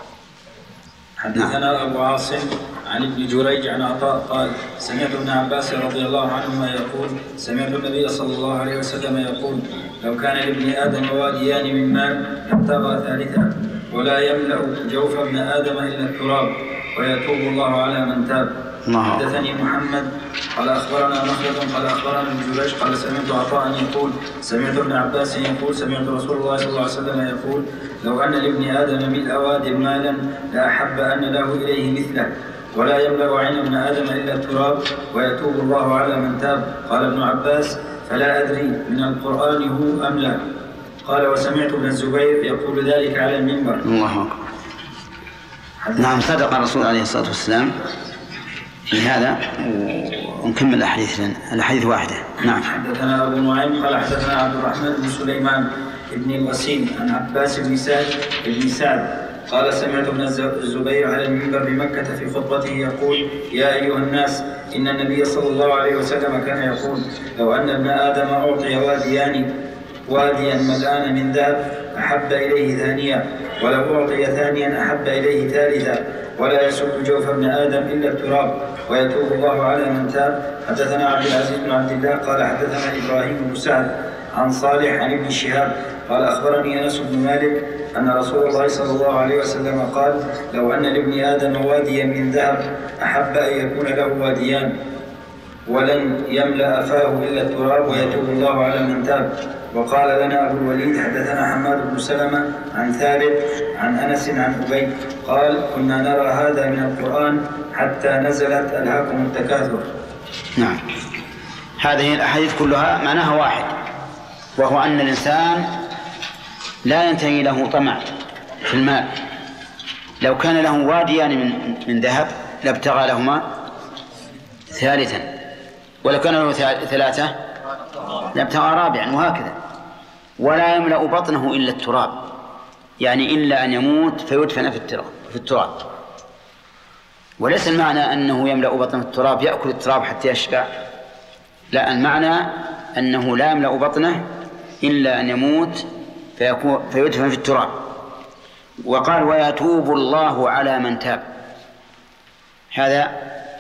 حدثنا أبو عاصم عن ابن جريج عن عطاء قال سمعت ابن عباس رضي الله عنهما يقول سمعت النبي صلى الله عليه وسلم يقول لو كان لابن آدم واديان من مال لابتغى ثالثا ولا يملأ جوف ابن آدم إلا التراب ويتوب الله على من تاب. حدثني محمد قال أخبرنا مخلد قال أخبرنا ابن جريج قال سمعت عطاء يقول سمعت ابن عباس يقول سمعت رسول الله صلى الله عليه وسلم يقول لو أن لابن آدم ملء واد مالا لأحب أن له إليه مثله ولا يملأ عين ابن آدم إلا التراب ويتوب الله على من تاب. قال ابن عباس فلا أدري من القرآن هو أم لا. قال وسمعت ابن الزبير يقول ذلك على المنبر. الله أكبر. نعم صدق الرسول عليه الصلاة والسلام في هذا. ونكمل الأحاديث واحدة. نعم. حدثنا أبو نعيم قال حدثنا عبد الرحمن بن سليمان ابن الوسيم عن عباس بن سعد قال سمعت ابن الزبير على المنبر بمكة في خطبته يقول يا أيها الناس إن النبي صلى الله عليه وسلم كان يقول لو أن ابن آدم أعطي واديا ملآن من ذهب أحب إليه ثانيا ولو أعطي ثانيا أحب إليه ثالثا ولا يسد جوف ابن آدم إلا التراب ويتوب الله على من تاب. حدثنا عبد العزيز بن عبد الله قال حدثنا إبراهيم بن سعد عن صالح عن ابن شهاب قال أخبرني أنس بن مالك أن رسول الله صلى الله عليه وسلم قال لو أن لابن آدم واديا من ذهب أحب أن يكون له واديان ولن يملأ فاه إلا التراب ويتوب الله على من تاب. وقال لنا أبو الوليد حدثنا حماد بن سلمة عن ثابت عن أنس عن أبي قال كنا نرى هذا من القرآن حتى نزلت ألهاكم التكاثر. نعم. هذه الأحاديث كلها معناها واحد، وهو أن الإنسان لا ينتهي له طمع في المال. لو كان له واديان من ذهب لابتغى لهما ثالثا، ولو كان له ثلاثة لابتغى رابعا، وهكذا. ولا يملأ بطنه إلا التراب، يعني إلا أن يموت فيدفن في التراب. وليس المعنى أنه يملأ بطنه التراب يأكل التراب حتى يشبع، لا، المعنى أنه لا يملأ بطنه إلا أن يموت فيدفن في التراب. وقال ويتوب الله على من تاب، هذا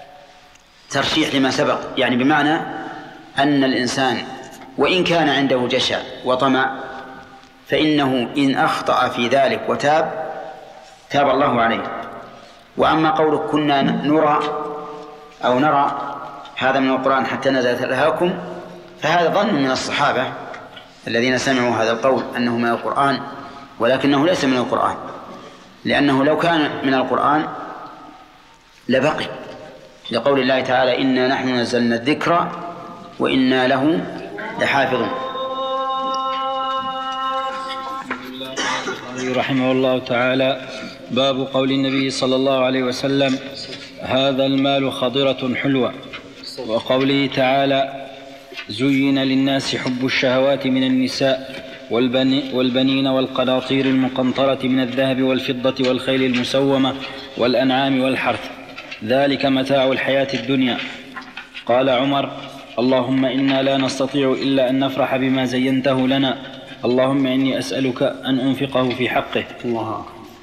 ترشيح لما سبق، يعني بمعنى أن الإنسان وإن كان عنده جشع وطمع فإنه إن أخطأ في ذلك وتاب تاب الله عليه. وأما قولك كنا نرى هذا من القرآن حتى نزلت ألهاكم، فهذا ظن من الصحابة الذين سمعوا هذا القول أنه من القرآن، ولكنه ليس من القرآن، لأنه لو كان من القرآن لبقي، لقول الله تعالى إنا نحن نزلنا الذكر وإنا له لحافظون. رحمه الله تعالى: باب قول النبي صلى الله عليه وسلم: هذا المال خضرة حلوة، وقوله تعالى: زين للناس حب الشهوات من النساء والبنين والقناطير المقنطرة من الذهب والفضة والخيل المسومة والأنعام والحرث، ذلك متاع الحياة الدنيا. قال عمر: اللهم إنا لا نستطيع إلا أن نفرح بما زينته لنا، اللهم إني أسألك أن أنفقه في حقه. الله.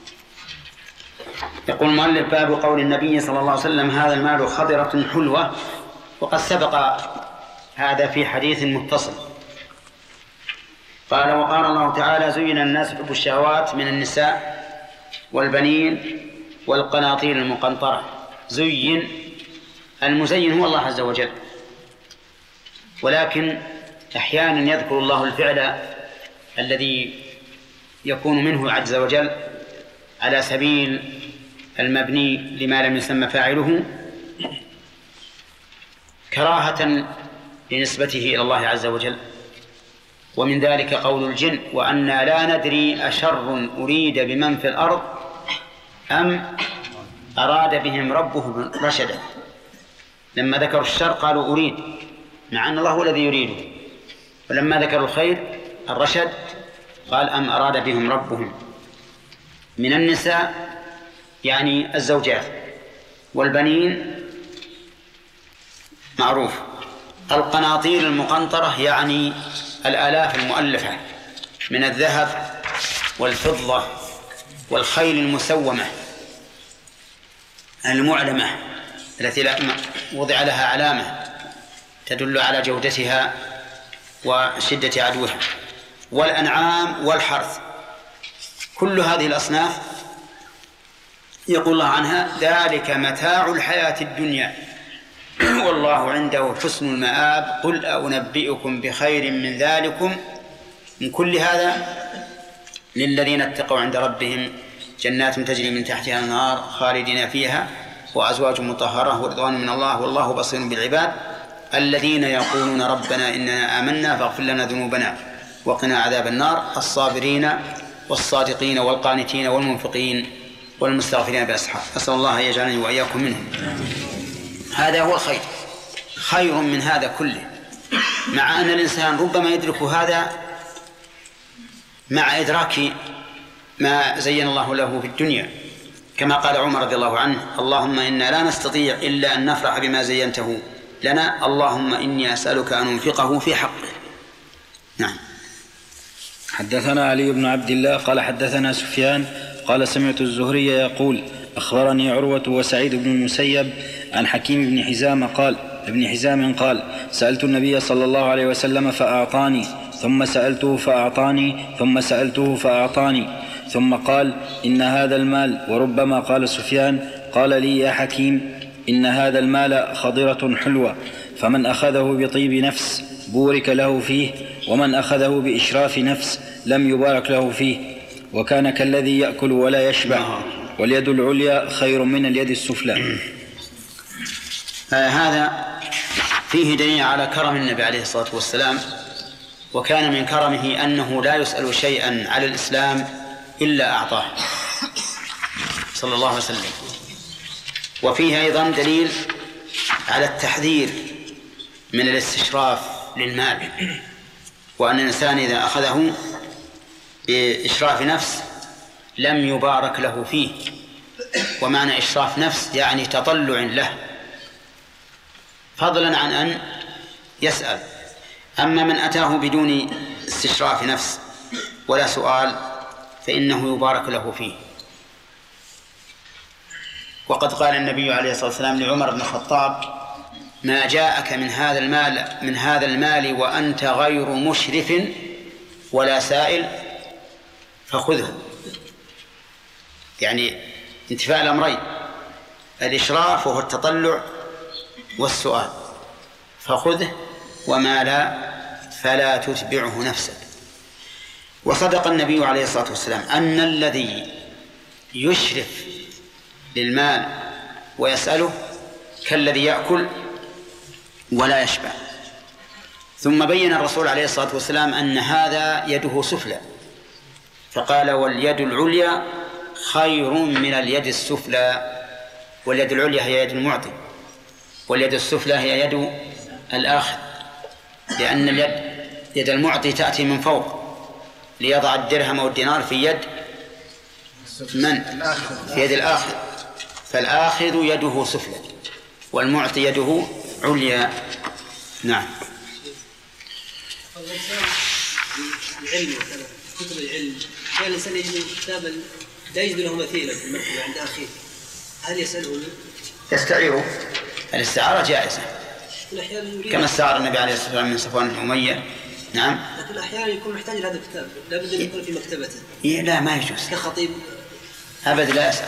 يقول المؤلف: باب قول النبي صلى الله عليه وسلم: هذا المال خضرة حلوة. وقد سبق هذا في حديث متصل. قال: وقال الله تعالى: زين الناس حب الشهوات من النساء والبنين والقناطير المقنطرة. زين، المزين هو الله عز وجل، ولكن أحيانا يذكر الله الفعل الذي يكون منه عز وجل على سبيل المبني لما لم يسمى فاعله كراهة لنسبته إلى الله عز وجل. ومن ذلك قول الجن: وأنا لا ندري أشر أريد بمن في الأرض أم أراد بهم ربهم رشدا. لما ذكروا الشر قالوا أريد، مع أن الله هو الذي يريده. ولما ذكروا الخير الرشد قال: أم أراد بهم ربهم. من النساء يعني الزوجات، والبنين معروف. القناطير المقنطرة يعني الآلاف المؤلفة من الذهب والفضة والخيل المسومة المعلمة التي وضع لها علامة تدل على جودتها وشدة عدوها، والأنعام والحرث. كل هذه الأصناف يقول الله عنها: ذلك متاع الحياة الدنيا والله عنده حسن المآب. قل أنبئكم بخير من ذلكم من كل هذا للذين اتقوا عند ربهم جنات تجري من تحتها الأنهار خالدين فيها وأزواج مطهرة ورضوان من الله والله بصير بالعباد الذين يقولون ربنا إننا آمنا فاغفر لنا ذنوبنا وقنا عذاب النار الصابرين والصادقين والقانتين والمنفقين والمستغفرين بالأسحار. أسأل الله أن يجعلني وإياكم منهم. هذا هو الخير، خير من هذا كله، مع أن الإنسان ربما يدرك هذا مع إدراك ما زين الله له في الدنيا، كما قال عمر رضي الله عنه: اللهم إنا لا نستطيع إلا أن نفرح بما زينته لنا، اللهم إني أسألك أن أنفقه في حقه. نعم. حدثنا علي بن عبد الله قال حدثنا سفيان قال سمعت الزهري يقول: أخبرني عروة وسعيد بن المسيب عن حكيم بن حزام قال: سألت النبي صلى الله عليه وسلم فأعطاني، ثم سألته فأعطاني، ثم سألته فأعطاني، ثم قال: إن هذا المال، وربما قال سفيان: قال لي يا حكيم: إن هذا المال خضرة حلوة، فمن أخذه بطيب نفس بورك له فيه، ومن أخذه بإشراف نفس لم يبارك له فيه، وكان كالذي يأكل ولا يشبع، واليد العليا خير من اليد السفلى. هذا فيه دليل على كرم النبي عليه الصلاة والسلام، وكان من كرمه أنه لا يسأل شيئا على الإسلام إلا أعطاه صلى الله عليه وسلم. وفيه أيضا دليل على التحذير من الاستشراف للمال، وأن الإنسان إذا أخذه بإشراف نفس لم يبارك له فيه. ومعنى إشراف نفس يعني تطلع له، فضلا عن أن يسأل. أما من أتاه بدون استشراف نفس ولا سؤال فإنه يبارك له فيه. وقد قال النبي عليه الصلاة والسلام لعمر بن الخطاب: ما جاءك من هذا المال وأنت غير مشرف ولا سائل فخذه. يعني انتفاء الأمرين، الإشراف وهو التطلع والسؤال، فخذه، وما لا فلا تتبعه نفسك. وصدق النبي عليه الصلاة والسلام أن الذي يشرف للمال ويسأله كالذي يأكل ولا يشبع. ثم بين الرسول عليه الصلاة والسلام أن هذا يده سفلى، فقال واليد العليا خير من اليد السفلى. واليد العليا هي يد المعطي، واليد السفلى هي يد الآخذ، لأن يد المعطي تأتي من فوق ليضع الدرهم أو الدينار في يد من؟ في يد الآخذ، فالآخذ يده سفلى والمعطي يده عليا. نعم. العلم كتب العلم كان الإنسان يجد كتابا لا يجد له مثيلا في المكتبة عند أخيه، هل يسأله؟ يستعيره. الاستعارة جائزة كما استعار النبي عليه الصلاة والسلام من صفوان بن أمية. نعم. لكن أحيانا يكون محتاج لهذا الكتاب، لا بد أن يكون في مكتبته. لا ما يجوز كخطيب أبد، لا يسأل.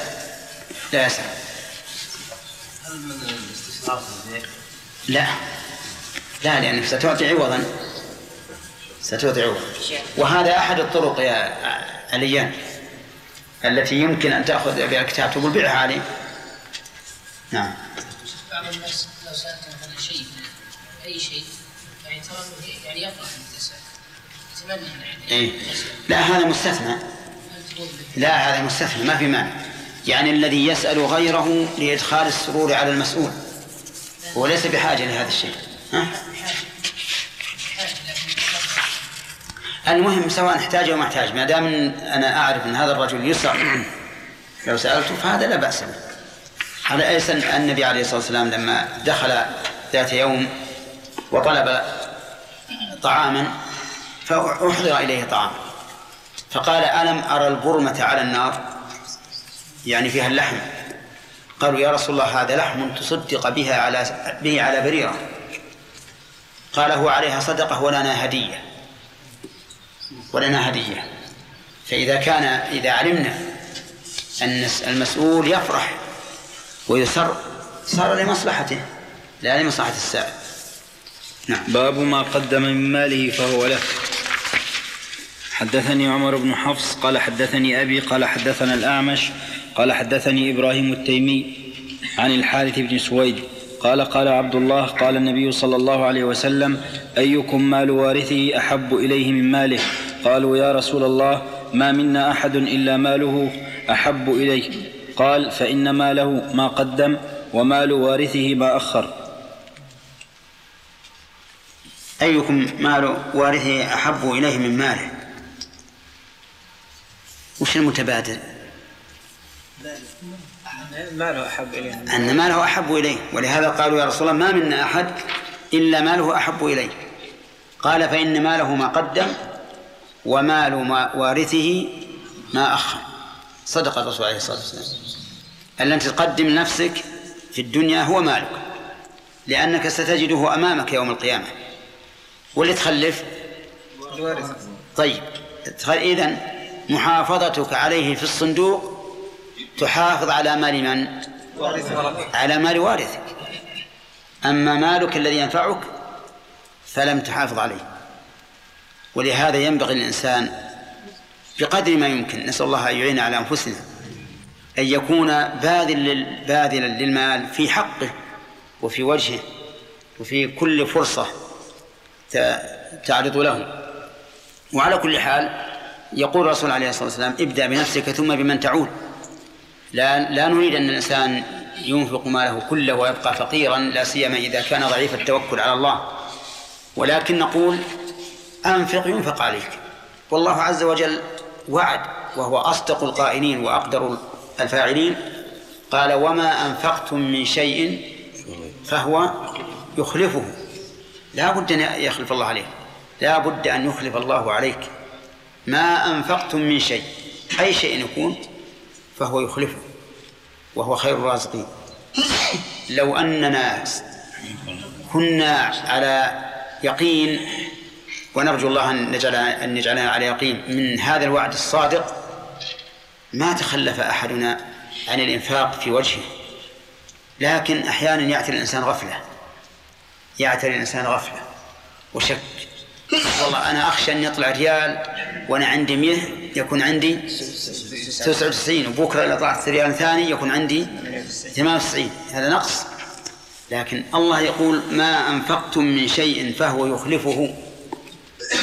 هل من الاستشراف لا لأنك ستعطي عوضا. وهذا أحد الطرق يا عليان التي يمكن أن تأخذ بها الكتاب تقول بيعها عليه. نعم. بعض الناس لو سألت عن شيء أي شيء يعني ترى يعني يفرح من تسأل يتمنى يعني. لا هذا مستثنى. هذا مستثنى ما في مانع. يعني الذي يسأل غيره لإدخال السرور على المسؤول وليس بحاجة لهذا الشيء. المهم سواء احتاج أو ما احتاج، ما دام أنا أعرف أن هذا الرجل يسر لو سألته فهذا لا بأس به. على أيضا النبي عليه الصلاة والسلام لما دخل ذات يوم وطلب طعاما فأحضر إليه طعام فقال ألم أرى البرمة على النار، يعني فيها اللحم. قالوا يا رسول الله هذا لحم تصدق به على بريرة. قال هو عليها صدقة ولنا هدية. إذا علمنا أن المسؤول يفرح ويسر صار لمصلحته لا لمصلحة السائل. نعم. باب ما قدم من ماله فهو له. حدثني عمر بن حفص قال حدثني أبي قال حدثنا الأعمش قال حدثني إبراهيم التيمي عن الحارث بن سويد قال عبد الله قال النبي صلى الله عليه وسلم أيكم مال وارثه أحب إليه من ماله؟ قالوا يا رسول الله ما منا أحد إلا ماله أحب إليه. قال فإن ماله ما قدم ومال وارثه ما أخر. أيكم مال وارثه أحب إليه من ماله؟ وش المتبادل؟ ماله أحب إليه، أن ماله أحب إليه، ولهذا قالوا يا رسول الله ما منا أحد إلا ماله أحب إليه. قال فإن ماله ما قدم ومال وارثه ما أخر. صدق الرسول عليه الصلاة والسلام. أن تقدم نفسك في الدنيا هو مالك لأنك ستجده أمامك يوم القيامة، واللي تخلف طيب. إذن محافظتك عليه في الصندوق تحافظ على مال من؟ على مال وارثك. أما مالك الذي ينفعك فلم تحافظ عليه. ولهذا ينبغي الإنسان بقدر ما يمكن، نسأل الله أن يعين على أنفسنا، أن يكون باذلا للمال في حقه وفي وجهه وفي كل فرصة تعرض له. وعلى كل حال يقول الرسول عليه الصلاة والسلام ابدأ بنفسك ثم بمن تعود. لا نريد أن الإنسان ينفق ماله كله ويبقى فقيرا، لا سيما إذا كان ضعيف التوكل على الله، ولكن نقول أنفق ينفق عليك. والله عز وجل وعد وهو أصدق القائلين وأقدر الفاعلين، قال وما أنفقتم من شيء فهو يخلفه. لا بد أن يخلف الله عليك، لا بد أن يخلف الله عليك. ما أنفقتم من شيء، أي شيء يكون فهو يخلفه وهو خير الرازقين. لو أننا كنا على يقين، ونرجو الله أن نجعلنا على يقين من هذا الوعد الصادق، ما تخلف أحدنا عن الإنفاق في وجهه. لكن أحيانا يعتري الإنسان غفلة وشك. والله أنا أخشى أن يطلع ريال وأنا عندي 100 يكون عندي 99، وبكرة إذا طلعت ريال ثاني يكون عندي 98. هذا نقص. لكن الله يقول ما أنفقتم من شيء فهو يخلفه.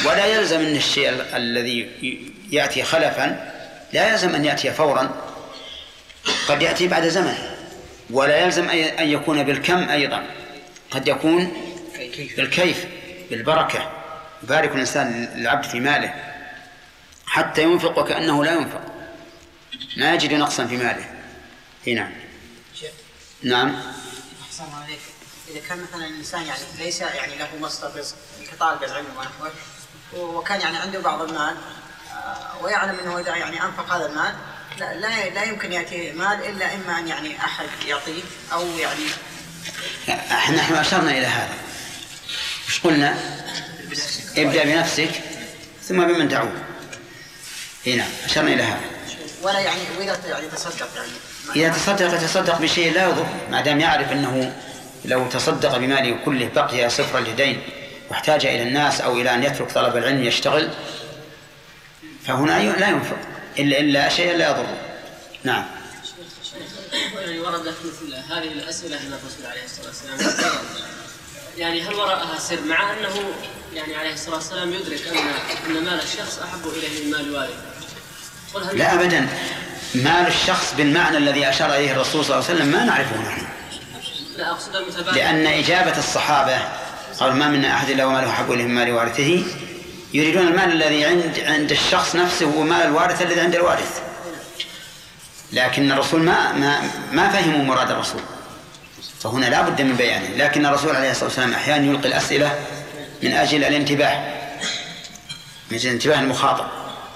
ولا يلزم أن الشيء الذي يأتي خلفا لا يلزم أن يأتي فورا، قد يأتي بعد زمن. ولا يلزم أن يكون بالكم أيضا، قد يكون بالكيف بالبركة. يبارك الإنسان العبد في ماله حتى ينفق وكأنه لا ينفق، ما يجد نقصا في ماله. هنا نعم. أحسن عليك. إذا كان مثلا الإنسان يعني ليس يعني له مصدر رزق كطالب العلم ونحوه، وكان يعني عنده بعض المال ويعلم أنه إذا يعني أنفق هذا المال لا يمكن يأتي مال إلا إما أن يعني أحد يعطيه أو يعني. نحن أشرنا إلى هذا، مش قلنا ابدأ بنفسك ثم بمن تعود. هنا أشرنا إلى هذا. ولا يعني وإذا يعني تصدق يعني إذا تصدق بشيء لا يضر، ما دام يعرف أنه لو تصدق بماله كله بقي صفر اليدين واحتاج إلى الناس أو إلى أن يترك طلب العلم يشتغل، فهنا لا ينفق إلا شيء لا يضر. نعم. يعني وردت مثل هذه الأسئلة إلى الرسول عليه الصلاة والسلام، يعني هل وراءها سر، مع أنه يعني عليه الصلاة والسلام يدرك أن مال الشخص أحب إليه من مال والده؟ لا أبدا، مال الشخص بالمعنى الذي أشار إليه الرسول صلى الله عليه وسلم ما نعرفه نحن. لا أقصد المتبادل، لأن إجابة الصحابة قالوا ما منا أحد إلا وماله أحب إليه من مال وارثه، يريدون المال الذي عند الشخص نفسه ومال الوارث الذي عند الوارث. لكن الرسول ما فهموا مراد الرسول، فهنا لا بد من بيانه. لكن الرسول عليه الصلاة والسلام أحيانا يلقي الأسئلة من أجل الانتباه، من أجل انتباه المخاطب.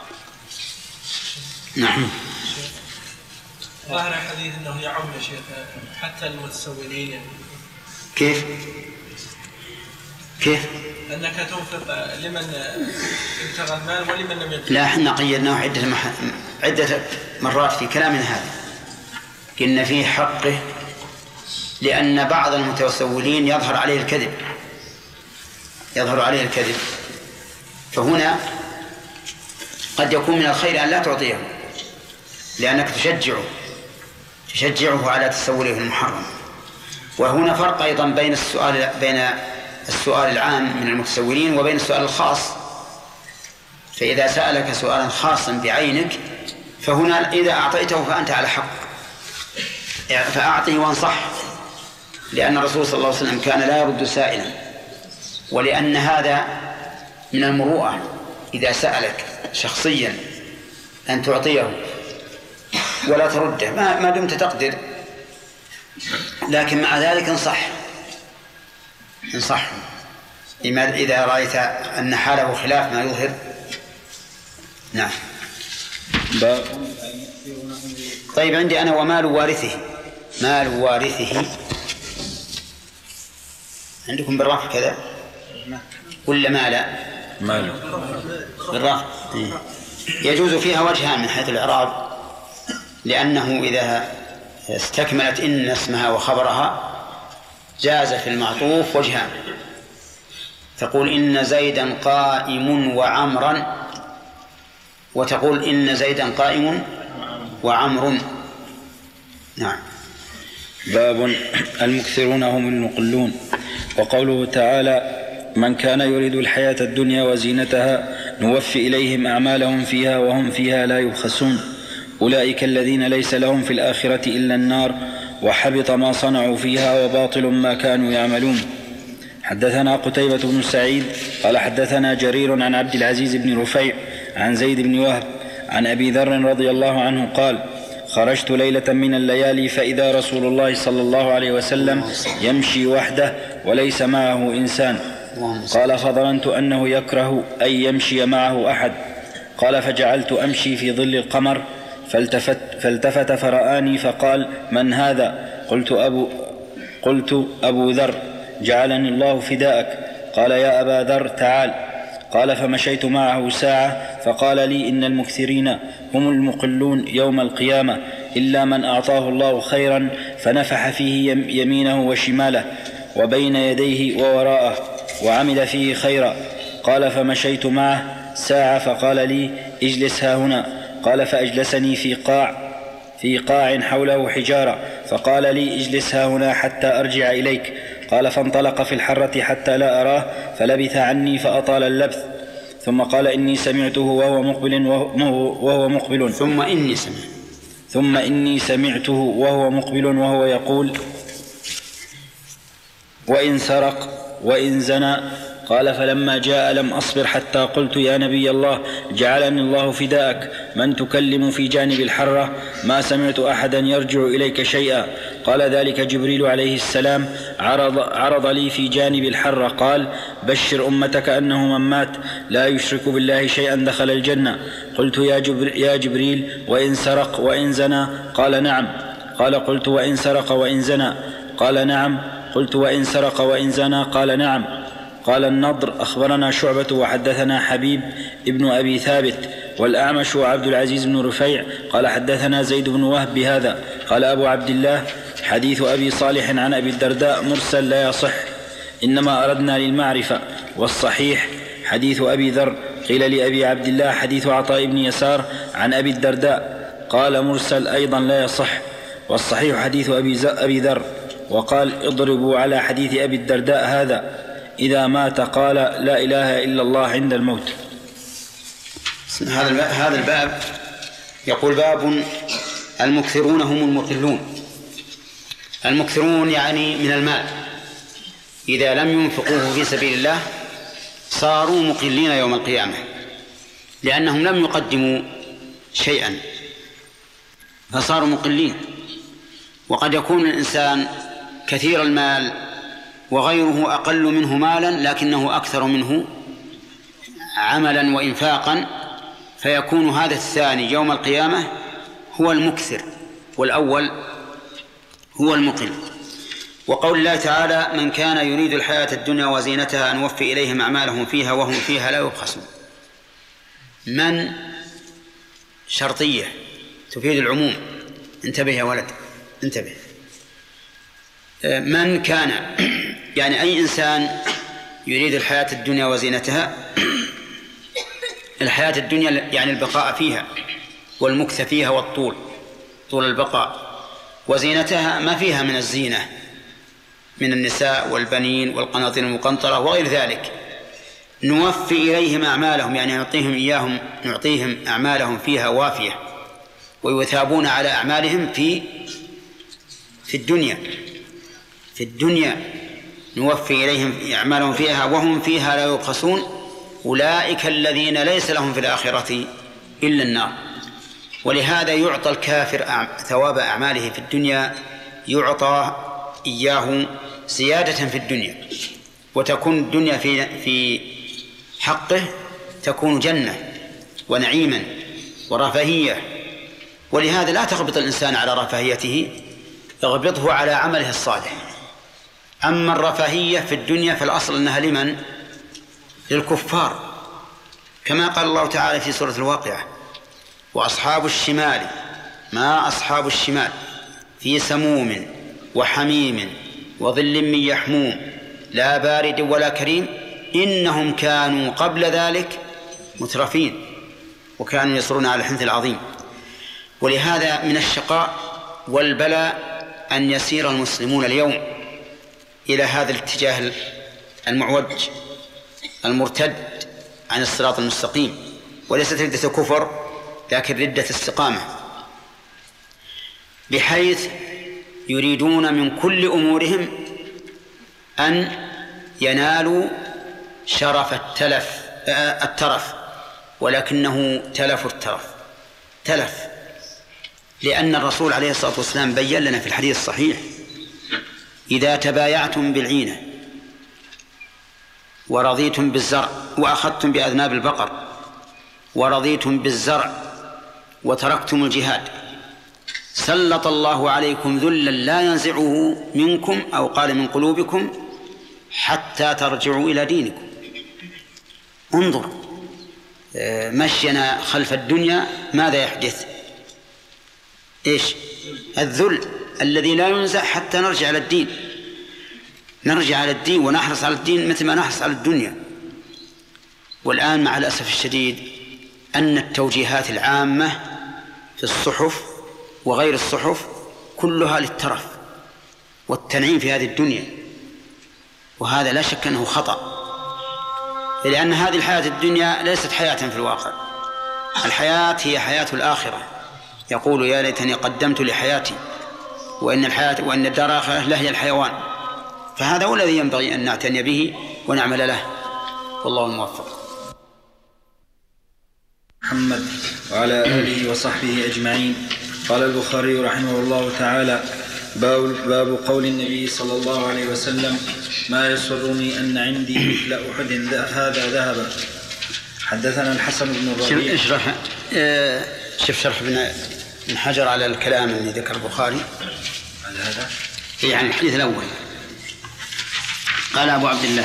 نعم. ظاهر الحديث أنه يعم يا شيخ حتى المتسولين يعني. كيف؟ أنك تنفق لمن ابتغى المال ولمن لم يبتغى. لا، احنا قيدناه عدة مرات في كلامنا هذا، قلنا فيه حقه، لأن بعض المتسولين يظهر عليه الكذب، فهنا قد يكون من الخير أن لا تعطيه، لأنك تشجعه على تسوله المحرم. وهنا فرق أيضا بين السؤال العام من المتسولين وبين السؤال الخاص. فإذا سألك سؤالا خاصا بعينك فهنا إذا أعطيته فأنت على حق، فأعطه وانصح، لأن الرسول صلى الله عليه وسلم كان لا يرد سائلا، ولأن هذا من المروءة إذا سألك شخصيا أن تعطيه ولا ترده ما دمت تقدر، لكن مع ذلك انصح إذا رأيت أن حاله خلاف ما يظهر. نعم. طيب عندي أنا ومال وارثه عندكم بالرفع كذا ولا مال بالرفع؟ يجوز فيها وجهان من حيث الإعراب، لأنه إذا استكملت إن اسمها وخبرها جاز في المعطوف وجهان، تقول إن زيدا قائم وعمرا، وتقول إن زيدا قائم وعمر. نعم. باب المكثرون هم المقلون. وقوله تعالى من كان يريد الحياة الدنيا وزينتها نوفي إليهم أعمالهم فيها وهم فيها لا يبخسون أولئك الذين ليس لهم في الآخرة إلا النار وحبط ما صنعوا فيها وباطل ما كانوا يعملون. حدثنا قتيبة بن سعيد قال حدثنا جرير عن عبد العزيز بن رفيع عن زيد بن وهب عن أبي ذر رضي الله عنه قال خرجت ليلة من الليالي فإذا رسول الله صلى الله عليه وسلم يمشي وحده وليس معه إنسان. قال فظننت أنه يكره أن يمشي معه أحد. قال فجعلت أمشي في ظل القمر فالتفت فرآني فقال من هذا؟ قلت أبو ذر جعلني الله فداءك. قال يا أبا ذر تعال. قال فمشيت معه ساعة فقال لي إن المكثرين هم المقلون يوم القيامة إلا من أعطاه الله خيرا فنفح فيه يمينه وشماله وبين يديه ووراءه وعمل فيه خيرا. قال فمشيت معه ساعة فقال لي اجلس ها هنا. قال فأجلسني في قاع حوله حجارة فقال لي اجلس ها هنا حتى أرجع إليك. قال فانطلق في الحرة حتى لا أراه فلبث عني فأطال اللبث. ثم قال إني سمعته وهو مقبل ثم إني سمعته وهو مقبل وهو يقول وإن سرق وإن زنى. قال فلما جاء لم أصبر حتى قلت يا نبي الله جعلني الله فداءك من تكلم في جانب الحرة ما سمعت أحدا يرجع إليك شيئا. قال ذلك جبريل عليه السلام عرض لي في جانب الحرة قال بشر أمتك أنه من مات لا يشرك بالله شيئا دخل الجنة. قلت يا جبريل وإن سرق وإن زنى؟ قال نعم. قال قلت وإن سرق وإن زنى؟ قال نعم. قلت وإن سرق وإن زنى؟ قال نعم. قال النضر أخبرنا شعبة وحدثنا حبيب ابن أبي ثابت والأعمش وعبد العزيز بن رفيع قال حدثنا زيد بن وهب بهذا. قال أبو عبد الله حديث أبي صالح عن أبي الدرداء مرسل لا يصح إنما أردنا للمعرفة. والصحيح حديث أبي ذر. قيل لأبي عبد الله حديث عطاء بن يسار عن أبي الدرداء قال مرسل أيضا لا يصح. والصحيح حديث أبي ذر. وقال اضربوا على حديث أبي الدرداء هذا إذا مات قال لا إله إلا الله عند الموت. هذا الباب يقول باب المكثرون هم المقلون. المكثرون يعني من المال إذا لم ينفقوه في سبيل الله صاروا مقلين يوم القيامة لأنهم لم يقدموا شيئا فصاروا مقلين. وقد يكون الإنسان كثير المال وغيره أقل منه مالا لكنه أكثر منه عملا وإنفاقا فيكون هذا الثاني يوم القيامة هو المكثر والأول هو المقل. وقول الله تعالى من كان يريد الحياة الدنيا وزينتها نوفي إليهم أعمالهم فيها وهم فيها لا يبخسون. من شرطية تفيد العموم. انتبه يا ولد انتبه. من كان يعني أي إنسان يريد الحياة الدنيا وزينتها. الحياة الدنيا يعني البقاء فيها والمكث فيها والطول طول البقاء. وزينتها ما فيها من الزينة من النساء والبنين والقناطير المقنطرة وغير ذلك. نوفي إليهم أعمالهم يعني نعطيهم أعمالهم فيها وافية ويثابون على أعمالهم في الدنيا نوفي إليهم أعمالهم فيها وهم فيها لا يبخسون. أولئك الذين ليس لهم في الآخرة إلا النار. ولهذا يعطى الكافر ثواب أعماله في الدنيا يعطى إياه زيادة في الدنيا وتكون الدنيا في حقه تكون جنة ونعيما ورفاهية. ولهذا لا تغبط الإنسان على رفاهيته اغبطه على عمله الصالح. أما الرفاهية في الدنيا فالأصل أنها لمن؟ للكفار كما قال الله تعالى في سورة الواقعة وأصحاب الشمال ما أصحاب الشمال في سموم وحميم وظل من يحموم لا بارد ولا كريم إنهم كانوا قبل ذلك مترفين وكانوا يصرون على الحنث العظيم. ولهذا من الشقاء والبلاء أن يسير المسلمون اليوم إلى هذا الاتجاه المعوج المرتد عن الصراط المستقيم. وليست ردة كفر لكن ردة استقامة بحيث يريدون من كل أمورهم أن ينالوا شرف الترف ولكنه تلف الترف تلف. لأن الرسول عليه الصلاة والسلام بيّن لنا في الحديث الصحيح إذا تبايعتم بالعينة ورضيتم بالزرع وأخذتم بأذناب البقر ورضيتم بالزرع وتركتم الجهاد سلط الله عليكم ذلا لا ينزعه منكم أو قال من قلوبكم حتى ترجعوا إلى دينكم. انظر مشينا خلف الدنيا ماذا يحدث؟ إيش؟ الذل الذي لا ينزع حتى نرجع على الدين ونحرص على الدين مثل ما نحرص على الدنيا. والآن مع الأسف الشديد أن التوجيهات العامة في الصحف وغير الصحف كلها للترف والتنعيم في هذه الدنيا وهذا لا شك أنه خطأ. لأن هذه الحياة الدنيا ليست حياة في الواقع، الحياة هي حياة الآخرة. يقول يا ليتني قدمت لحياتي وإن الدار الآخرة لهي الحيوان. فهذا هو الذي ينبغي أن نعتني به ونعمل له، والله الموفق. محمد وعلى آله وصحبه أجمعين. قال البخاري رحمه الله تعالى: باب قول النبي صلى الله عليه وسلم: ما يسرني أن عندي مثل أحد هذا ذهبا. حدثنا الحسن بن الربيع. شوف شرح ابن حجر على الكلام الذي ذكر البخاري على هذا، يعني الحديث الأول. قال أبو عبد الله: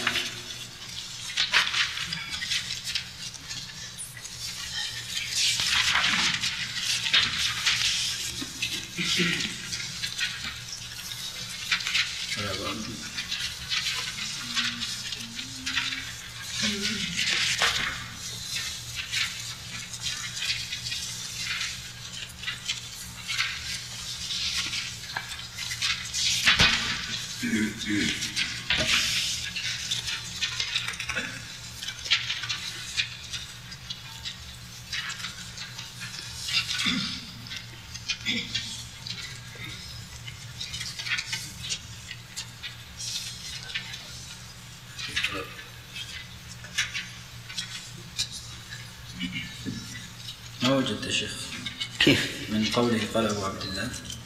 ما وجدت شيخ كيف من قوله قال أبو عبد الله؟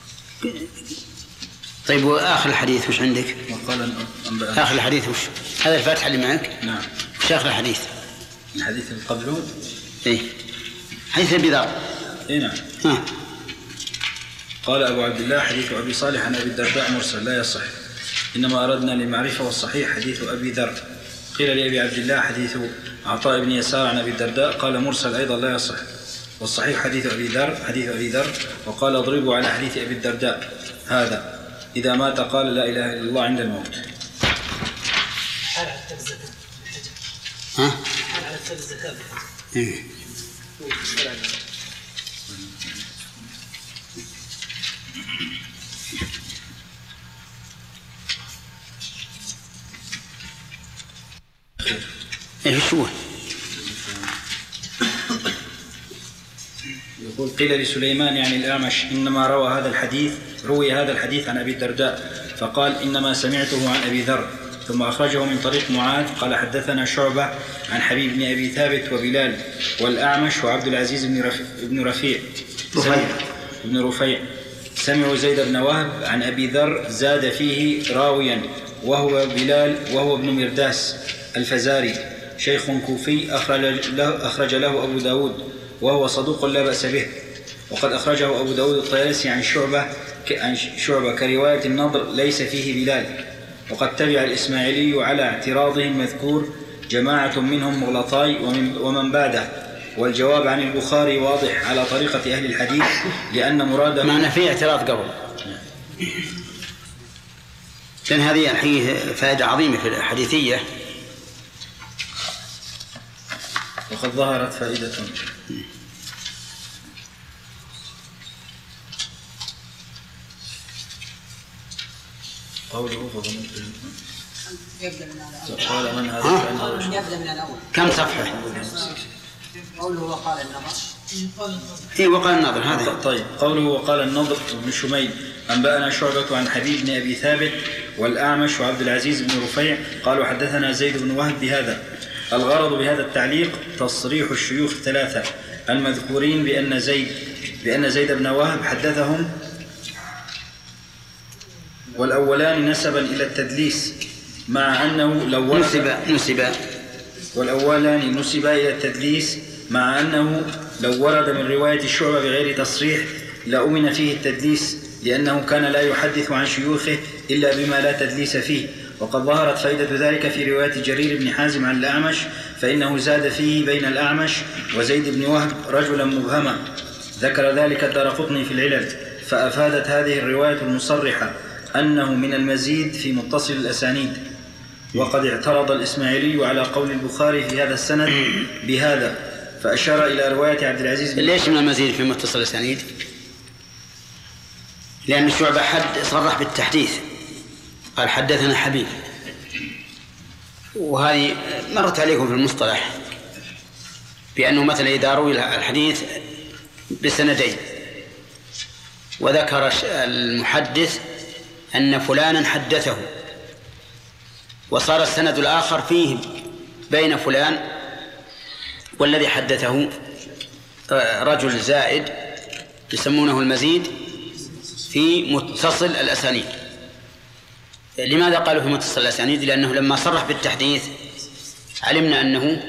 طيب وآخر الحديث وش عندك؟ وقال آخر الحديث وش؟ هذا الفاتحة اللي معك؟ نعم. وش آخر الحديث؟ الحديث اللي قبله؟ إيه حديث أبي ذر. إيه نعم. قال أبو عبد الله: حديث أبي صالح عن أبي الدرداء مرسل لا يصح، إنما أردنا لمعرفة، والصحيح حديث أبي ذر. قيل لأبي عبد الله: حديث عطاء بن يسار عن أبي الدرداء، قال مرسل أيضا لا يصح، والصحيح حديث أبي ذر. وقال: اضربوا على حديث أبي الدرداء هذا، إذا مات قال لا إله إلا الله عند الموت. حال على كتاب الزكاة. حال على كتاب الزكاة. ايش هو؟ يقول: قيل لسليمان يعني الأعمش: إنما روي هذا الحديث عن أبي الدرداء، فقال: إنما سمعته عن أبي ذر. ثم أخرجه من طريق معاذ قال: حدثنا شعبة عن حبيب بن أبي ثابت وبلال والأعمش وعبد العزيز بن رفيع سمعوا زيد بن وهب عن أبي ذر، زاد فيه راويا وهو بلال وهو ابن مرداس الفزاري، شيخ كوفي، أخرج له أبو داود، وهو صدوق لا بأس به. وقد أخرجه أبو داود الطيالسي عن شعبة كرواية النضر ليس فيه بلال. وقد تبع الإسماعيلي على اعتراضه المذكور جماعة منهم مغلطاي ومن بعده، والجواب عن البخاري واضح على طريقة أهل الحديث، لأن مراده معنى فيه اعتراض قبل، لأن هذه الحديث فائدة عظيمة في الحديثية، وقد ظهرت فائدة. قوله يبدأ من الأول. كم صفحة؟ قوله وقال النظر. وقال النظر هذا. طيب. قوله وقال النضر بن شميل: أنبأنا شعبة عن حبيب بن أبي ثابت والأعمش وعبد العزيز بن رفيع قالوا حدثنا زيد بن وهب بهذا. الغرض بهذا التعليق تصريح الشيوخ الثلاثة المذكورين بأن زيد بن وهب حدثهم، والأولان نسبا إلى التدليس مع أنه لو والأولان نسبا إلى التدليس مع أنه لو ورد من رواية الشعبة بغير تصريح لأؤمن فيه التدليس، لأنه كان لا يحدث عن شيوخه إلا بما لا تدليس فيه. وقد ظهرت فائدة ذلك في رواية جرير بن حازم عن الأعمش، فإنه زاد فيه بين الأعمش وزيد بن وهب رجلا مبهما، ذكر ذلك الدارقطني في العلل، فأفادت هذه الرواية المصرحة أنه من المزيد في متصل الأسانيد. وقد اعترض الإسماعيلي على قول البخاري في هذا السند بهذا، فأشار إلى رواية عبد العزيز بن ليش من المزيد في متصل الأسانيد؟ لأن الشعبة صرح بالتحديث، قال حدثنا حبيب، وهذه مرت عليكم في المصطلح بأنه مثلا إذا روي الحديث بسندين وذكر المحدث أن فلانا حدثه وصار السند الآخر فيه بين فلان والذي حدثه رجل زائد يسمونه المزيد في متصل الأسانيد. لماذا قالوا في متصل الأسانيد؟ لأنه لما صرح بالتحديث علمنا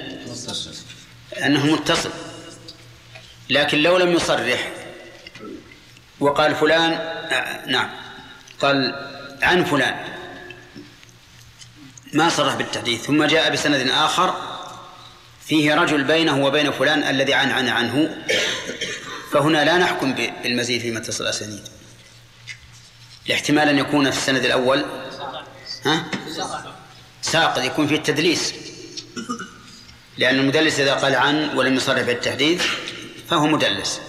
أنه متصل، لكن لو لم يصرح وقال فلان نعم قال عن فلان ما صرح بالتحديث ثم جاء بسند آخر فيه رجل بينه وبين فلان الذي عنه، فهنا لا نحكم بالمزيد في متصل الأسانيد، الاحتمال أن يكون في السند الأول ساقط يكون فيه التدليس، لأن المدلس إذا قال عن ولم يصرح بالتحديث فهو مدلس.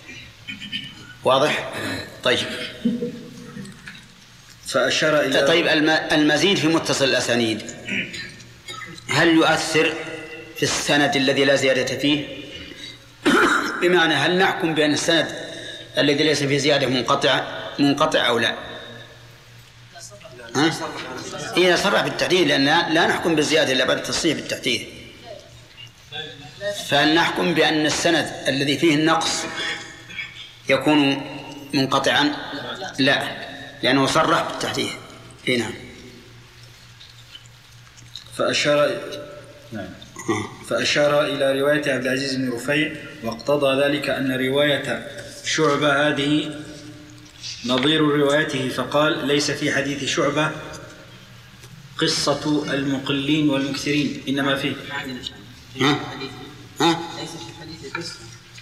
واضح؟ طيب. فأشار إلى طيب المزيد في متصل الأسانيد هل يؤثر في السند الذي لا زيادة فيه؟ بمعنى هل نحكم بأن السند الذي ليس فيه زيادة منقطع أو لا؟ إذا صرح بالتحديد، لأن لا نحكم بالزيادة إلا بعد التصريح بالتحديد، فهل نحكم بأن السند الذي فيه النقص يكون منقطعا؟ لا، لأنه صرح بالتحديد. نعم. فأشار إلى رواية عبد العزيز بن رفيع، واقتضى ذلك أن رواية شعبة هذه نظير روايته، فقال ليس في حديث شعبة قصة المقلين والمكثرين، إنما فيه ليس في حديث قصة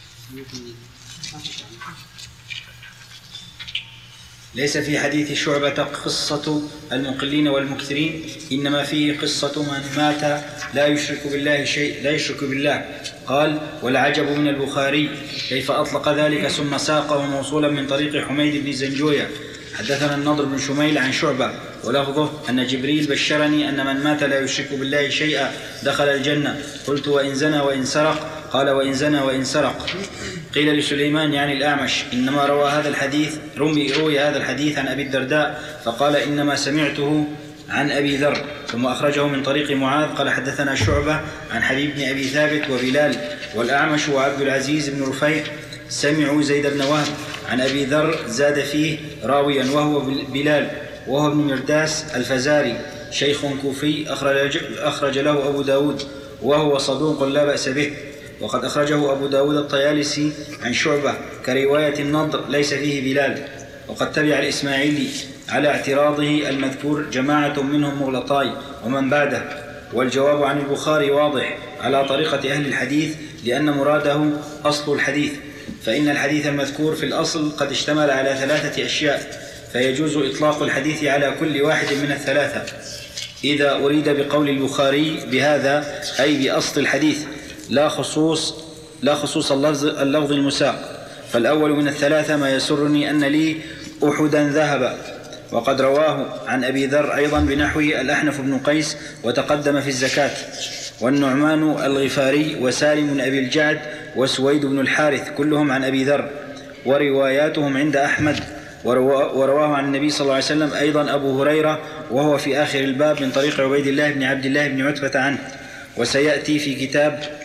ليس في حديث شعبة قصة المقلين والمكثرين، إنما فيه قصة من مات لا يشرك بالله شيء لا يشرك بالله. قال والعجب من البخاري كيف أطلق ذلك ثم ساقه موصولا من طريق حميد بن زنجوية. حدثنا النضر بن شميل عن شعبة ولفظه أن جبريل بشرني أن من مات لا يشرك بالله شيئا دخل الجنة. قلت وإن زنى وإن سرق؟ قال وإن زنى وإن سرق. قيل لسليمان يعني الأعمش إنما روي هذا الحديث عن أبي الدرداء، فقال إنما سمعته عن أبي ذر. ثم أخرجه من طريق معاذ قال حدثنا شعبة عن حبيب بن أبي ثابت وبلال. والأعمش وعبد العزيز بن رفيع سمعوا زيد بن وهب عن أبي ذر زاد فيه راويا وهو بلال وهو ابن مرداس الفزاري شيخ كوفي أخرج له أبو داود وهو صدوق لا بأس به. وقد أخرجه أبو داود الطيالسي عن شعبة كرواية النضر ليس فيه بلال. وقد تبع الإسماعيلي على اعتراضه المذكور جماعة منهم مغلطاي ومن بعده. والجواب عن البخاري واضح على طريقة أهل الحديث، لأن مراده أصل الحديث، فإن الحديث المذكور في الأصل قد اشتمل على 3 أشياء، فيجوز إطلاق الحديث على كل واحد من الثلاثة إذا أريد بقول البخاري بهذا أي بأصل الحديث لا خصوص اللفظ المساق. فالأول من الثلاثة ما يسرني أن لي أحدا ذهبا، وقد رواه عن أبي ذر أيضا بنحوه الأحنف بن قيس وتقدم في الزكاة، والنعمان الغفاري وسالم بن أبي الجعد وسويد بن الحارث كلهم عن أبي ذر، ورواياتهم عند أحمد. ورواه عن النبي صلى الله عليه وسلم أيضا أبو هريرة وهو في آخر الباب من طريق عبيد الله بن عبد الله بن عتبة عنه. وسيأتي في كتاب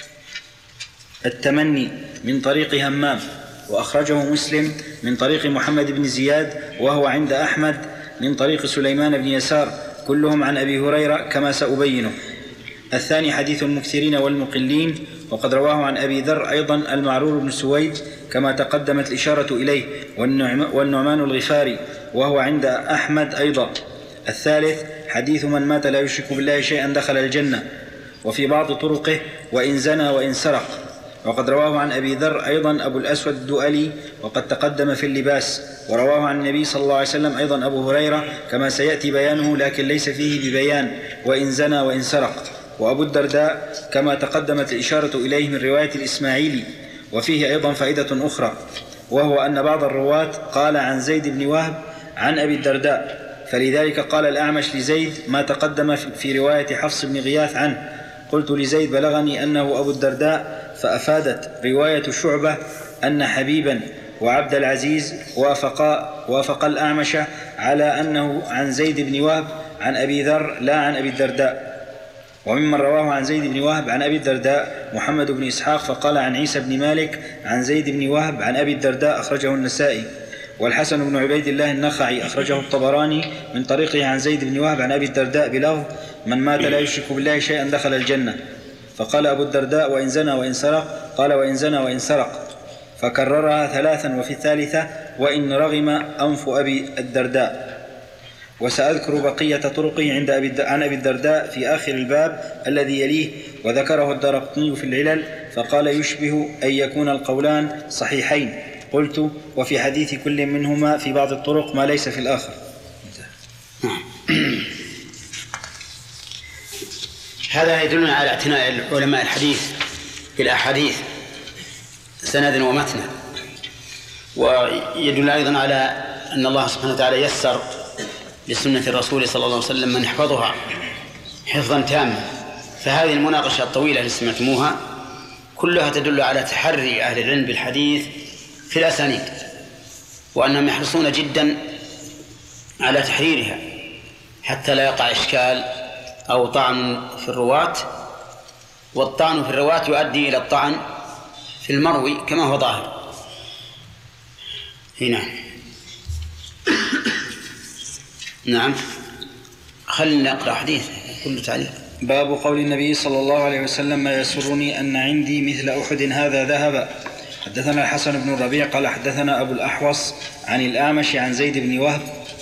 التمني من طريق همام. وأخرجه مسلم من طريق محمد بن زياد وهو عند أحمد من طريق سليمان بن يسار كلهم عن أبي هريرة كما سأبينه. الثاني حديث المكثرين والمقلين، وقد رواه عن أبي ذر أيضا المعرور بن سويد كما تقدمت الإشارة إليه، والنعمان الغفاري وهو عند أحمد أيضا. الثالث حديث من مات لا يشرك بالله شيئا دخل الجنة، وفي بعض طرقه وإن زنى وإن سرق. وقد رواه عن أبي ذر أيضا أبو الأسود الدؤلي وقد تقدم في اللباس. ورواه عن النبي صلى الله عليه وسلم أيضا أبو هريرة كما سيأتي بيانه، لكن ليس فيه ببيان وإن زنى وإن سرق. وأبو الدرداء كما تقدمت الإشارة إليه من رواية الإسماعيلي. وفيه أيضا فائدة أخرى، وهو أن بعض الرواة قال عن زيد بن وهب عن أبي الدرداء، فلذلك قال الأعمش لزيد ما تقدم في رواية حفص بن غياث عنه. قلت لزيد بلغني أنه أبو الدرداء، فأفادت رواية شعبة أن حبيبا وعبد العزيز وافق الأعمش على أنه عن زيد بن وهب عن أبي ذر لا عن أبي الدرداء. وممن رواه عن زيد بن وهب عن أبي الدرداء محمد بن إسحاق فقال عن عيسى بن مالك عن زيد بن وهب عن أبي الدرداء أخرجه النسائي. والحسن بن عبيد الله النخعي أخرجه الطبراني من طريقه عن زيد بن وهب عن أبي الدرداء بلفظ من مات لا يشرك بالله شيئا دخل الجنة. فقال أبو الدرداء وإن زنى وإن سرق، قال وإن زنى وإن سرق، فكررها 3 وفي الثالثة وإن رغم أنف أبي الدرداء. وسأذكر بقية طرقه عن أبي الدرداء في آخر الباب الذي يليه، وذكره الدارقطني في العلل فقال يشبه أن يكون القولان صحيحين. قلت وفي حديث كل منهما في بعض الطرق ما ليس في الآخر. هذا يدلنا على اعتناء علماء الحديث بالأحاديث سندا ومتنا، ويدل أيضا على أن الله سبحانه وتعالى يسر لسنة الرسول صلى الله عليه وسلم من يحفظها حفظا تاما. فهذه المناقشة الطويلة التي سمعتموها كلها تدل على تحري أهل العلم بالحديث في الأسانيد، وأنهم يحرصون جدا على تحريرها حتى لا يقع إشكال أو طعن في الرواة، والطعن في الرواة يؤدي إلى الطعن في المروي كما هو ظاهر هنا. نعم، خلنا نقرأ حديث كل تعليق. باب قول النبي صلى الله عليه وسلم ما يسرني أن عندي مثل أحد هذا ذهب. حدثنا الحسن بن الربيع قال حدثنا أبو الأحوص عن الأعمش عن زيد بن وهب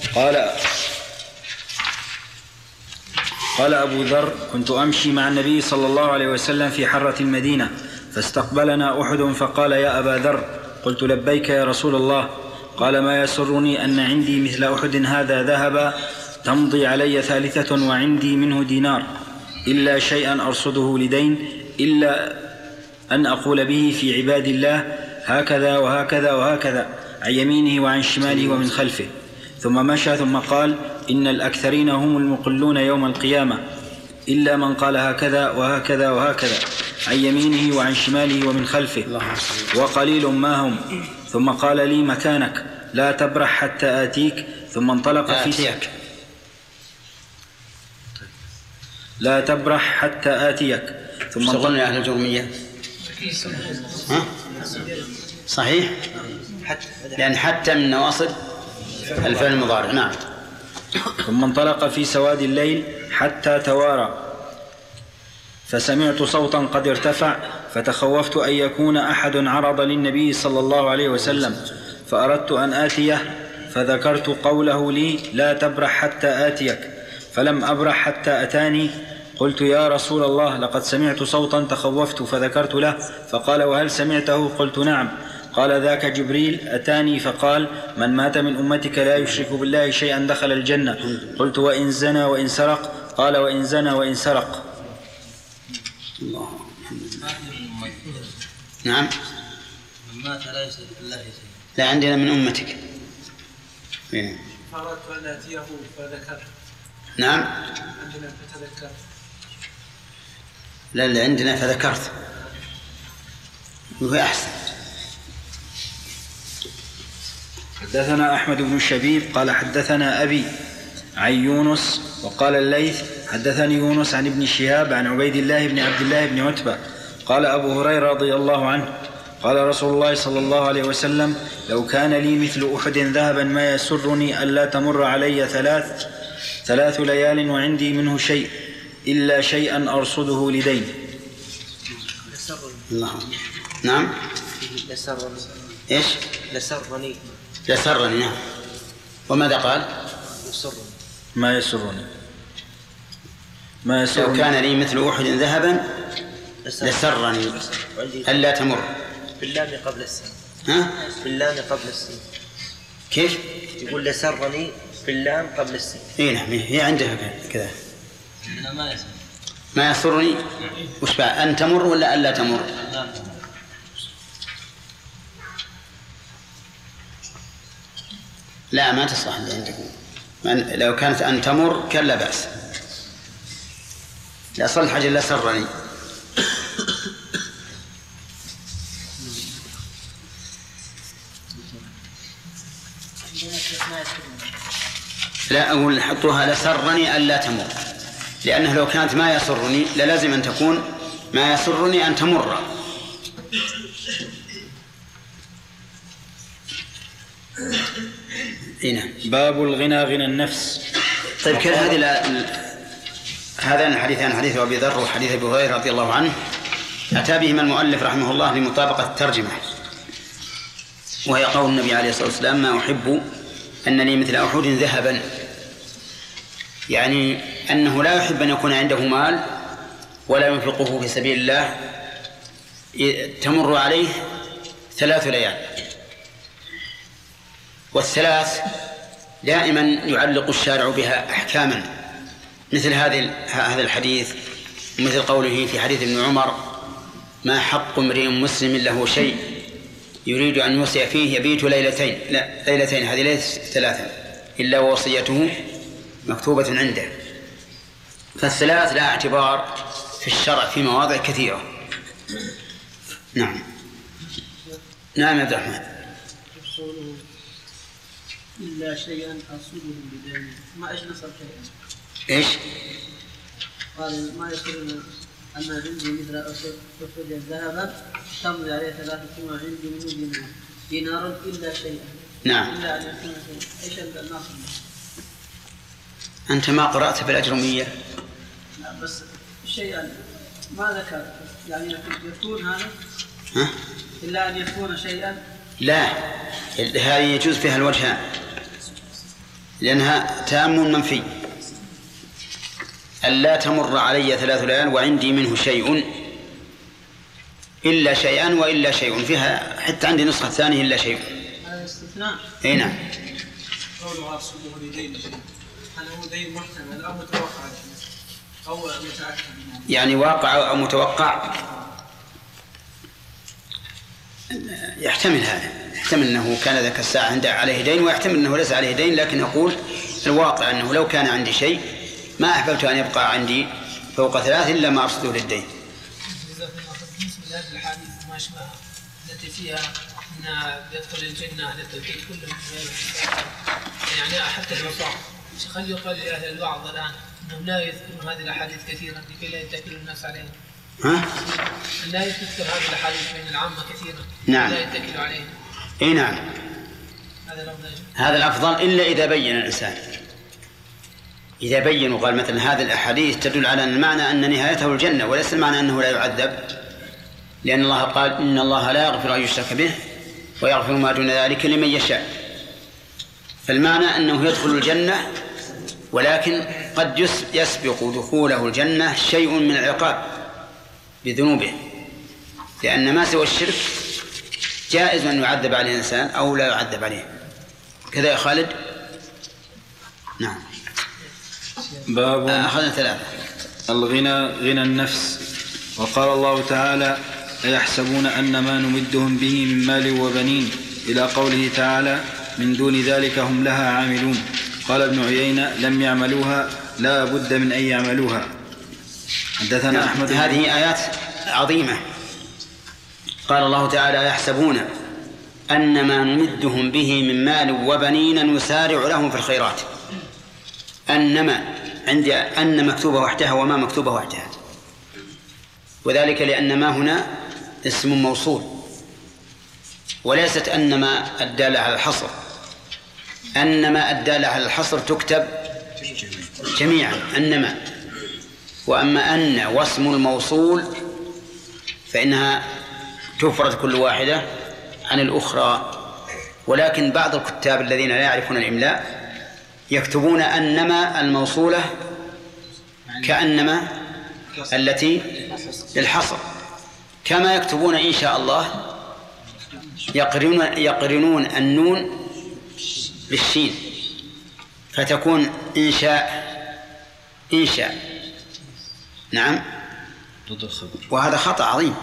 قال أبو ذر كنت أمشي مع النبي صلى الله عليه وسلم في حرة المدينة فاستقبلنا أحد فقال يا أبا ذر. قلت لبيك يا رسول الله. قال ما يسرني أن عندي مثل أحد هذا ذهب تمضي علي 3 وعندي منه دينار إلا شيئا أرصده لدين إلا أن أقول به في عباد الله هكذا وهكذا وهكذا عن يمينه وعن شماله ومن خلفه. ثم مشى ثم قال إن الأكثرين هم المقلون يوم القيامة إلا من قال هكذا وهكذا وهكذا عن يمينه وعن شماله ومن خلفه وقليل ما هم. ثم قال لي مكانك لا تبرح حتى آتيك. ثم انطلق لا تبرح حتى آتيك. ثم انطلق أهل الجرمية صحيح، لأن حتى من نواصب الفعل المضارع. نعم. ثم انطلق في سواد الليل حتى توارى فسمعت صوتا قد ارتفع فتخوفت أن يكون أحد عرض للنبي صلى الله عليه وسلم فأردت أن آتيه فذكرت قوله لي لا تبرح حتى آتيك فلم أبرح حتى أتاني. قلت يا رسول الله لقد سمعت صوتا تخوفت فذكرت له فقال وهل سمعته؟ قلت نعم. قال ذاك جبريل أتاني فقال من مات من أمتك لا يشرك بالله شيئا دخل الجنة. قلت وإن زنى وإن سرق؟ قال وإن زنى وإن سرق. الله. نعم. من مات لا يشرك بالله شيئا. لا عندنا من أمتك. فأردت أن أتيه فذكرت. نعم. عندنا فتذكرت. لا عندنا فذكرت وهو أحسن. حدثنا أحمد بن الشبيب قال حدثنا أبي عن يونس وقال الليث حدثني يونس عن ابن شهاب عن عبيد الله بن عبد الله بن عتبة قال أبو هريرة رضي الله عنه قال رسول الله صلى الله عليه وسلم لو كان لي مثل أحد ذهبا ما يسرني ألا تمر علي 3 ليال وعندي منه شيء إلا شيئا أرصده لدين. الله. نعم. إيش؟ لسرني. نعم. وماذا قال؟ ما يسرني. لو كان لي مثل أحد ذهبا لسرني ألا تمر. باللام قبل السين. ها؟ باللام قبل السين. كيف؟ يقول لسرني باللام قبل السين. إيه نعم هي عندها كذا. ما يسرني وش بقى أن تمر ولا ألا تمر؟ لا ما تصلح اللي عندكم. لو كانت أن تمر كان لا بأس. لا صل حاجة لا سرني. لا أقول حطوها لسرني ألا تمر، لأنه لو كانت ما يسرني للازم أن تكون ما يسرني أن تمر. هنا باب الغنى غنى النفس. طيب كان هذان الحديثان، حديث أبي ذر وحديث أبي هريرة رضي الله عنه، أتى بهما المؤلف رحمه الله لمطابقة الترجمة، وهي قول النبي عليه الصلاة والسلام: ما أحب أن لي مثل أحد ذهبا، يعني أنه لا يحب أن يكون عنده مال ولا ينفقه في سبيل الله تمر عليه 3 ليال. والثلاث دائما يعلق الشارع بها أحكاما، مثل هذا الحديث، مثل قوله في حديث ابن عمر: ما حق امرئ مسلم له شيء يريد أن يوصي فيه يبيت ليلتين، هذه ليست 3 إلا ووصيته مكتوبة عنده. فالثلاث لا اعتبار في الشرع في مواضع كثيرة. نعم نعم يا عبد الرحمن. إلا شيئا أصوله بدين، ما إيش نصر شيئا؟ إيش؟ قال ما يصير أن عندي مثل أسود الذهب تمضي عليه 3 سنين عندي منه دينار إلا شيئا. نعم. إلا أن يكون شيئا. إيش الناصر؟ أنت ما قرأت في الأجرمية؟ لا بس شيئا ما ذكر، يعني يكون هذا إلا أن يكون شيئا. لا، هذه يجوز فيها الوجهان لأنها تام منفي. ألا تمر علي 3 ليال وعندي منه شيء إلا شيئا وإلا شيء، فيها حتى عندي نسخة ثانية إلا شيء. هذا استثناء. أي نعم. قوله أصوله لدين شيء، هل هو دين محتمل أو متوقع أو متأكد؟ يعني واقع أو متوقع، يحتمل هذا، يحتمل أنه كان ذاك الساعة عنده عليه دين، ويحتمل أنه ليس عليه دين، لكن أقول الواقع أنه لو كان عندي شيء ما أحببت أن يبقى عندي فوق 3 إلا ما أرصده للدين. بالنسبة لهذه الحديث ما أشبهها التي فيها أن يدخل الجنة أهل التوحيد كلهم، يعني حتى العصاة، خلي يقال لأهل الوعظ الآن أنهم لا يذكرون هذه الأحاديث كثيرا لكي لا يتكل الناس عليها. لا يذكر هذه الأحاديث من العامة كثيرا. نعم. لا يتكل عليها. إيه نعم. هذا الأفضل إلا إذا بين الإنسان، إذا بين وقال مثلا هذه الأحاديث تدل على المعنى أن نهايته الجنة، وليس المعنى أنه لا يعذب، لأن الله قال: إن الله لا يغفر أن يشرك به ويغفر ما دون ذلك لمن يشاء. فالمعنى أنه يدخل الجنة، ولكن قد يسبق دخوله الجنة شيء من العقاب بذنوبه، لأن ما سوى الشرك جائز أن يعذب عليه الإنسان أو لا يعذب عليه. كذا يا خالد؟ نعم. باب أخذنا 3. الغنى غنى النفس. وقال الله تعالى: أيحسبون أن ما نمدهم به من مال وبنين، إلى قوله تعالى: من دون ذلك هم لها عاملون. قال ابن عيينة: لم يعملوها، لا بد من أن يعملوها. حدثنا أحمد. هذه آيات عظيمة. قال الله تعالى: يحسبون أن ما نمدهم به من مال وبنين نسارع لهم في الخيرات. أنما عندي أن مكتوبة وحدها وما مكتوبة وحدها، وذلك لأن ما هنا اسم موصول، وليست أنما الدالة على الحصر. أنما الدالة على الحصر تكتب جميعا أنما، وأما أن واسم الموصول فإنها تفرد كل واحدة عن الأخرى. ولكن بعض الكتاب الذين لا يعرفون الإملاء يكتبون أنما الموصولة كأنما التي للحصر، كما يكتبون إن شاء الله يقرنون النون بالشين فتكون إنشاء. نعم. وهذا خطأ عظيم،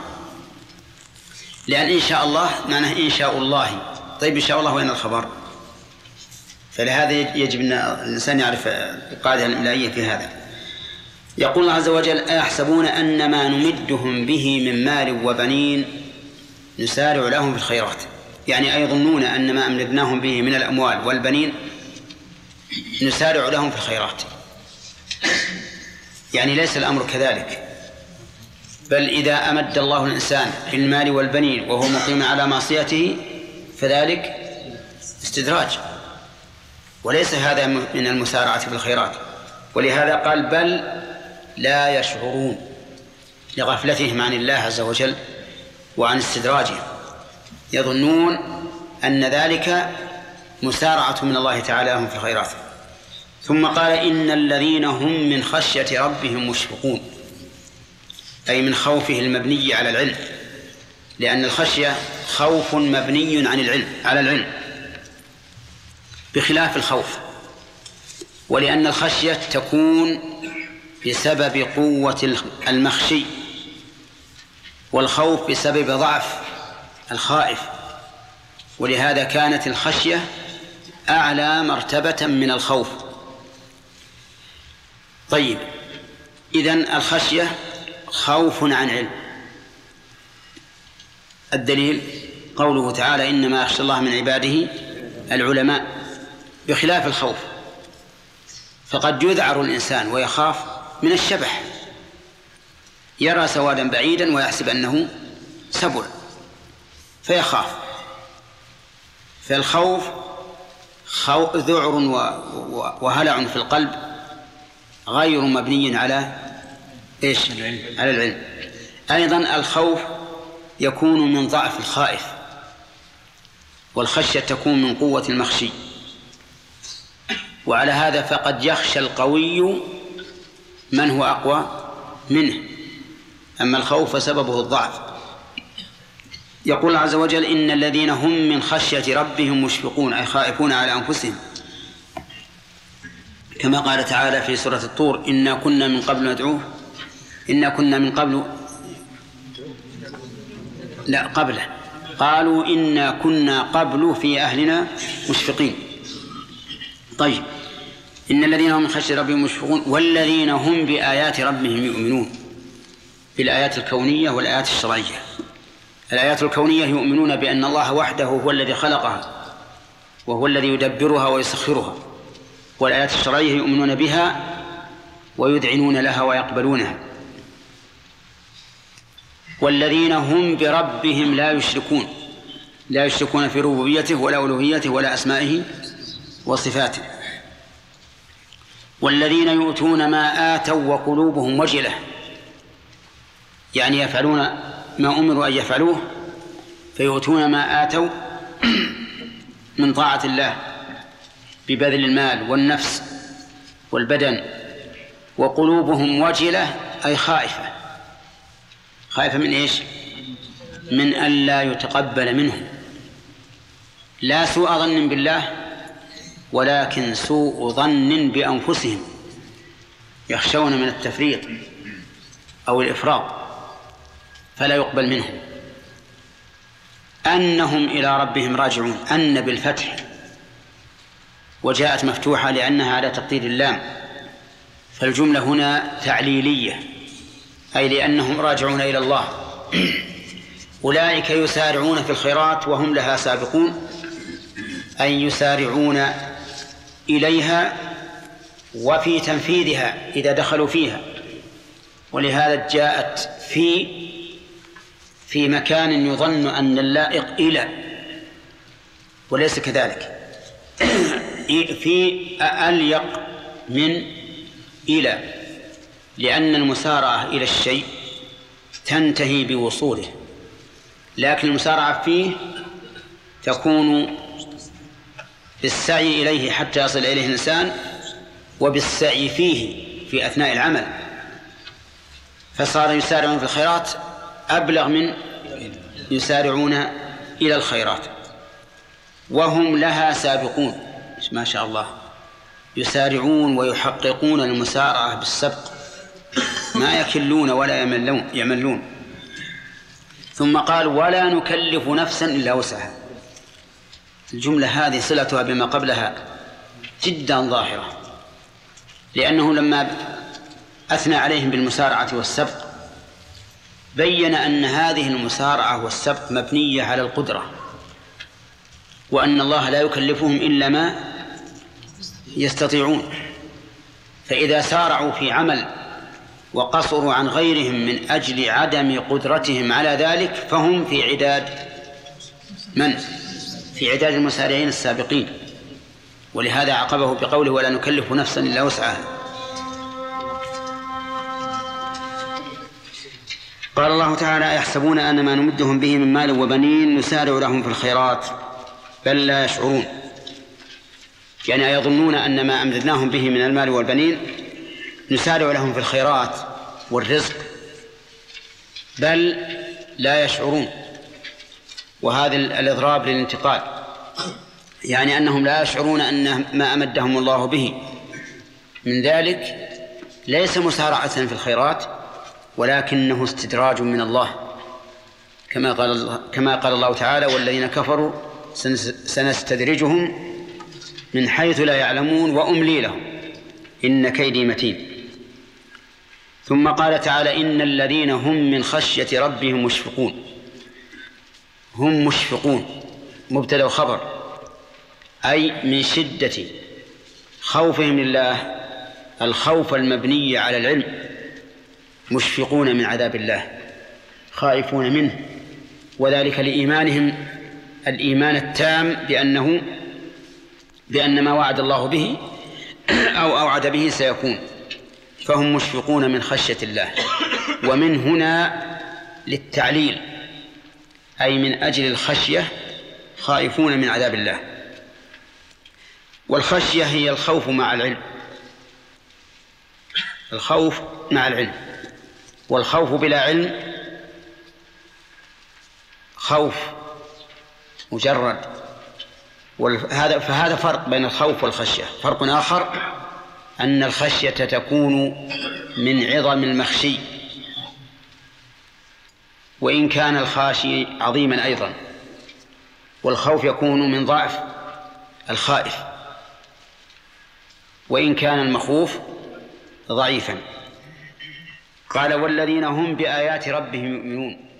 لأن إن شاء الله معناه إن شاء الله. طيب إن شاء الله وين الخبر؟ فلهذا يجب أن الإنسان يعرف القاعدة الإملائية في هذا. يقول الله عز وجل: أيحسبون أن ما نمدهم به من مال وبنين نسارع لهم في الخيرات، يعني أيظنون أن ما أمددناهم به من الأموال والبنين نسارع لهم في الخيرات، يعني ليس الأمر كذلك، بل إذا أمد الله الإنسان بالمال والبنين وهو مقيم على معصيته فذلك استدراج، وليس هذا من المسارعة في الخيرات. ولهذا قال: بل لا يشعرون، لغفلتهم عن الله عز وجل وعن استدراجهم، يظنون أن ذلك مسارعة من الله تعالى لهم في الخيرات. ثم قال: إن الذين هم من خشية ربهم مشفقون، أي من خوفه المبني على العلم، لأن الخشية خوف مبني على العلم بخلاف الخوف، ولأن الخشية تكون بسبب قوة المخشي، والخوف بسبب ضعف الخائف، ولهذا كانت الخشية أعلى مرتبة من الخوف. طيب، إذن الخشية خوف عن علم. الدليل قوله تعالى: إنما يخشى الله من عباده العلماء، بخلاف الخوف، فقد يذعر الإنسان ويخاف من الشبح، يرى سوادا بعيدا ويحسب أنه سبع فيخاف. فالخوف ذعر وهلع في القلب غير مبني على إيش؟ على العلم. أيضا الخوف يكون من ضعف الخائف، والخشية تكون من قوة المخشي، وعلى هذا فقد يخشى القوي من هو أقوى منه، أما الخوف فسببه الضعف. يقول الله عز وجل: إن الذين هم من خشية ربهم مشفقون، أي خائفون على أنفسهم، كما قال تعالى في سورة الطور: إنا كنا من قبل ندعوه، إنا كنا من قبل لا قبله، قالوا إنا كنا قبل في أهلنا مشفقين. طيب، إن الذين هم من خشية ربهم مشفقون والذين هم بآيات ربهم يؤمنون، بالآيات الكونية والآيات الشرعية. الآيات الكونية يؤمنون بأن الله وحده هو الذي خلقها وهو الذي يدبرها ويسخرها، والآيات الشرعية يؤمنون بها ويذعنون لها ويقبلونها. والذين هم بربهم لا يشركون في ربوبيته ولا ألوهيته ولا أسمائه وصفاته. والذين يؤتون ما آتوا وقلوبهم وجلة، يعني يفعلون ما أمروا أن يفعلوه، فيؤتون ما آتوا من طاعة الله ببذل المال والنفس والبدن، وقلوبهم وجلة أي خائفة من إيش؟ من ألا يتقبل منهم، لا سوء ظن بالله ولكن سوء ظن بأنفسهم، يخشون من التفريط أو الإفراط فلا يقبل منهم. أنهم إلى ربهم راجعون، أن بالفتح، وجاءت مفتوحة لأنها على تقدير اللام، فالجملة هنا تعليلية، أي لأنهم راجعون إلى الله. أولئك يسارعون في الخيرات وهم لها سابقون، أي يسارعون إليها وفي تنفيذها إذا دخلوا فيها. ولهذا جاءت في مكان يظن أن اللائق إلى، وليس كذلك، في أليق من إلى، لأن المسارعة إلى الشيء تنتهي بوصوله، لكن المسارعة فيه تكون بالسعي إليه حتى يصل إليه الإنسان، وبالسعي فيه في أثناء العمل، فصار يسارعون في الخيرات أبلغ من يسارعون إلى الخيرات، وهم لها سابقون. ما شاء الله، يسارعون ويحققون المسارعة بالسبق، ما يكلون ولا يملون. ثم قال: ولا نكلف نفسا إلا وسعها. الجملة هذه صلتها بما قبلها جدا ظاهرة، لأنه لما أثنى عليهم بالمسارعة والسبق بين أن هذه المسارعة والسبق مبنية على القدرة، وأن الله لا يكلفهم إلا ما يستطيعون. فإذا سارعوا في عمل وقصروا عن غيرهم من أجل عدم قدرتهم على ذلك فهم في عداد من؟ في عداد المسارعين السابقين. ولهذا عقبه بقوله ولا نكلف نفسا إلا وسعها. قال الله تعالى يحسبون أن ما نمدهم به من مال وبنين نسارع لهم في الخيرات بل لا يشعرون، يعني يظنون أن ما أمددناهم به من المال والبنين نسارع لهم في الخيرات والرزق بل لا يشعرون. وهذا الإضراب للانتقال، يعني أنهم لا يشعرون أن ما أمدهم الله به من ذلك ليس مسارعة في الخيرات ولكنه استدراج من الله، كما قال الله تعالى والذين كفروا سنستدرجهم من حيث لا يعلمون وأملي لهم إن كيدي متين. ثم قال تعالى إن الذين هم من خشية ربهم مشفقون. هم مشفقون مبتدأ وخبر، أي من شدة خوفهم لله الخوف المبني على العلم، مشفقون من عذاب الله خائفون منه، وذلك لإيمانهم الإيمان التام بأن ما وعد الله به أو أوعد به سيكون، فهم مشفقون من خشية الله. ومن هنا للتعليل، أي من أجل الخشية خائفون من عذاب الله. والخشية هي الخوف مع العلم، الخوف مع العلم، والخوف بلا علم خوف مجرد. فهذا فرق بين الخوف والخشية. فرق آخر أن الخشية تكون من عظم المخشي وإن كان الخاشي عظيما أيضا، والخوف يكون من ضعف الخائف وإن كان المخوف ضعيفا. قال والذين هم بآيات ربهم يؤمنون.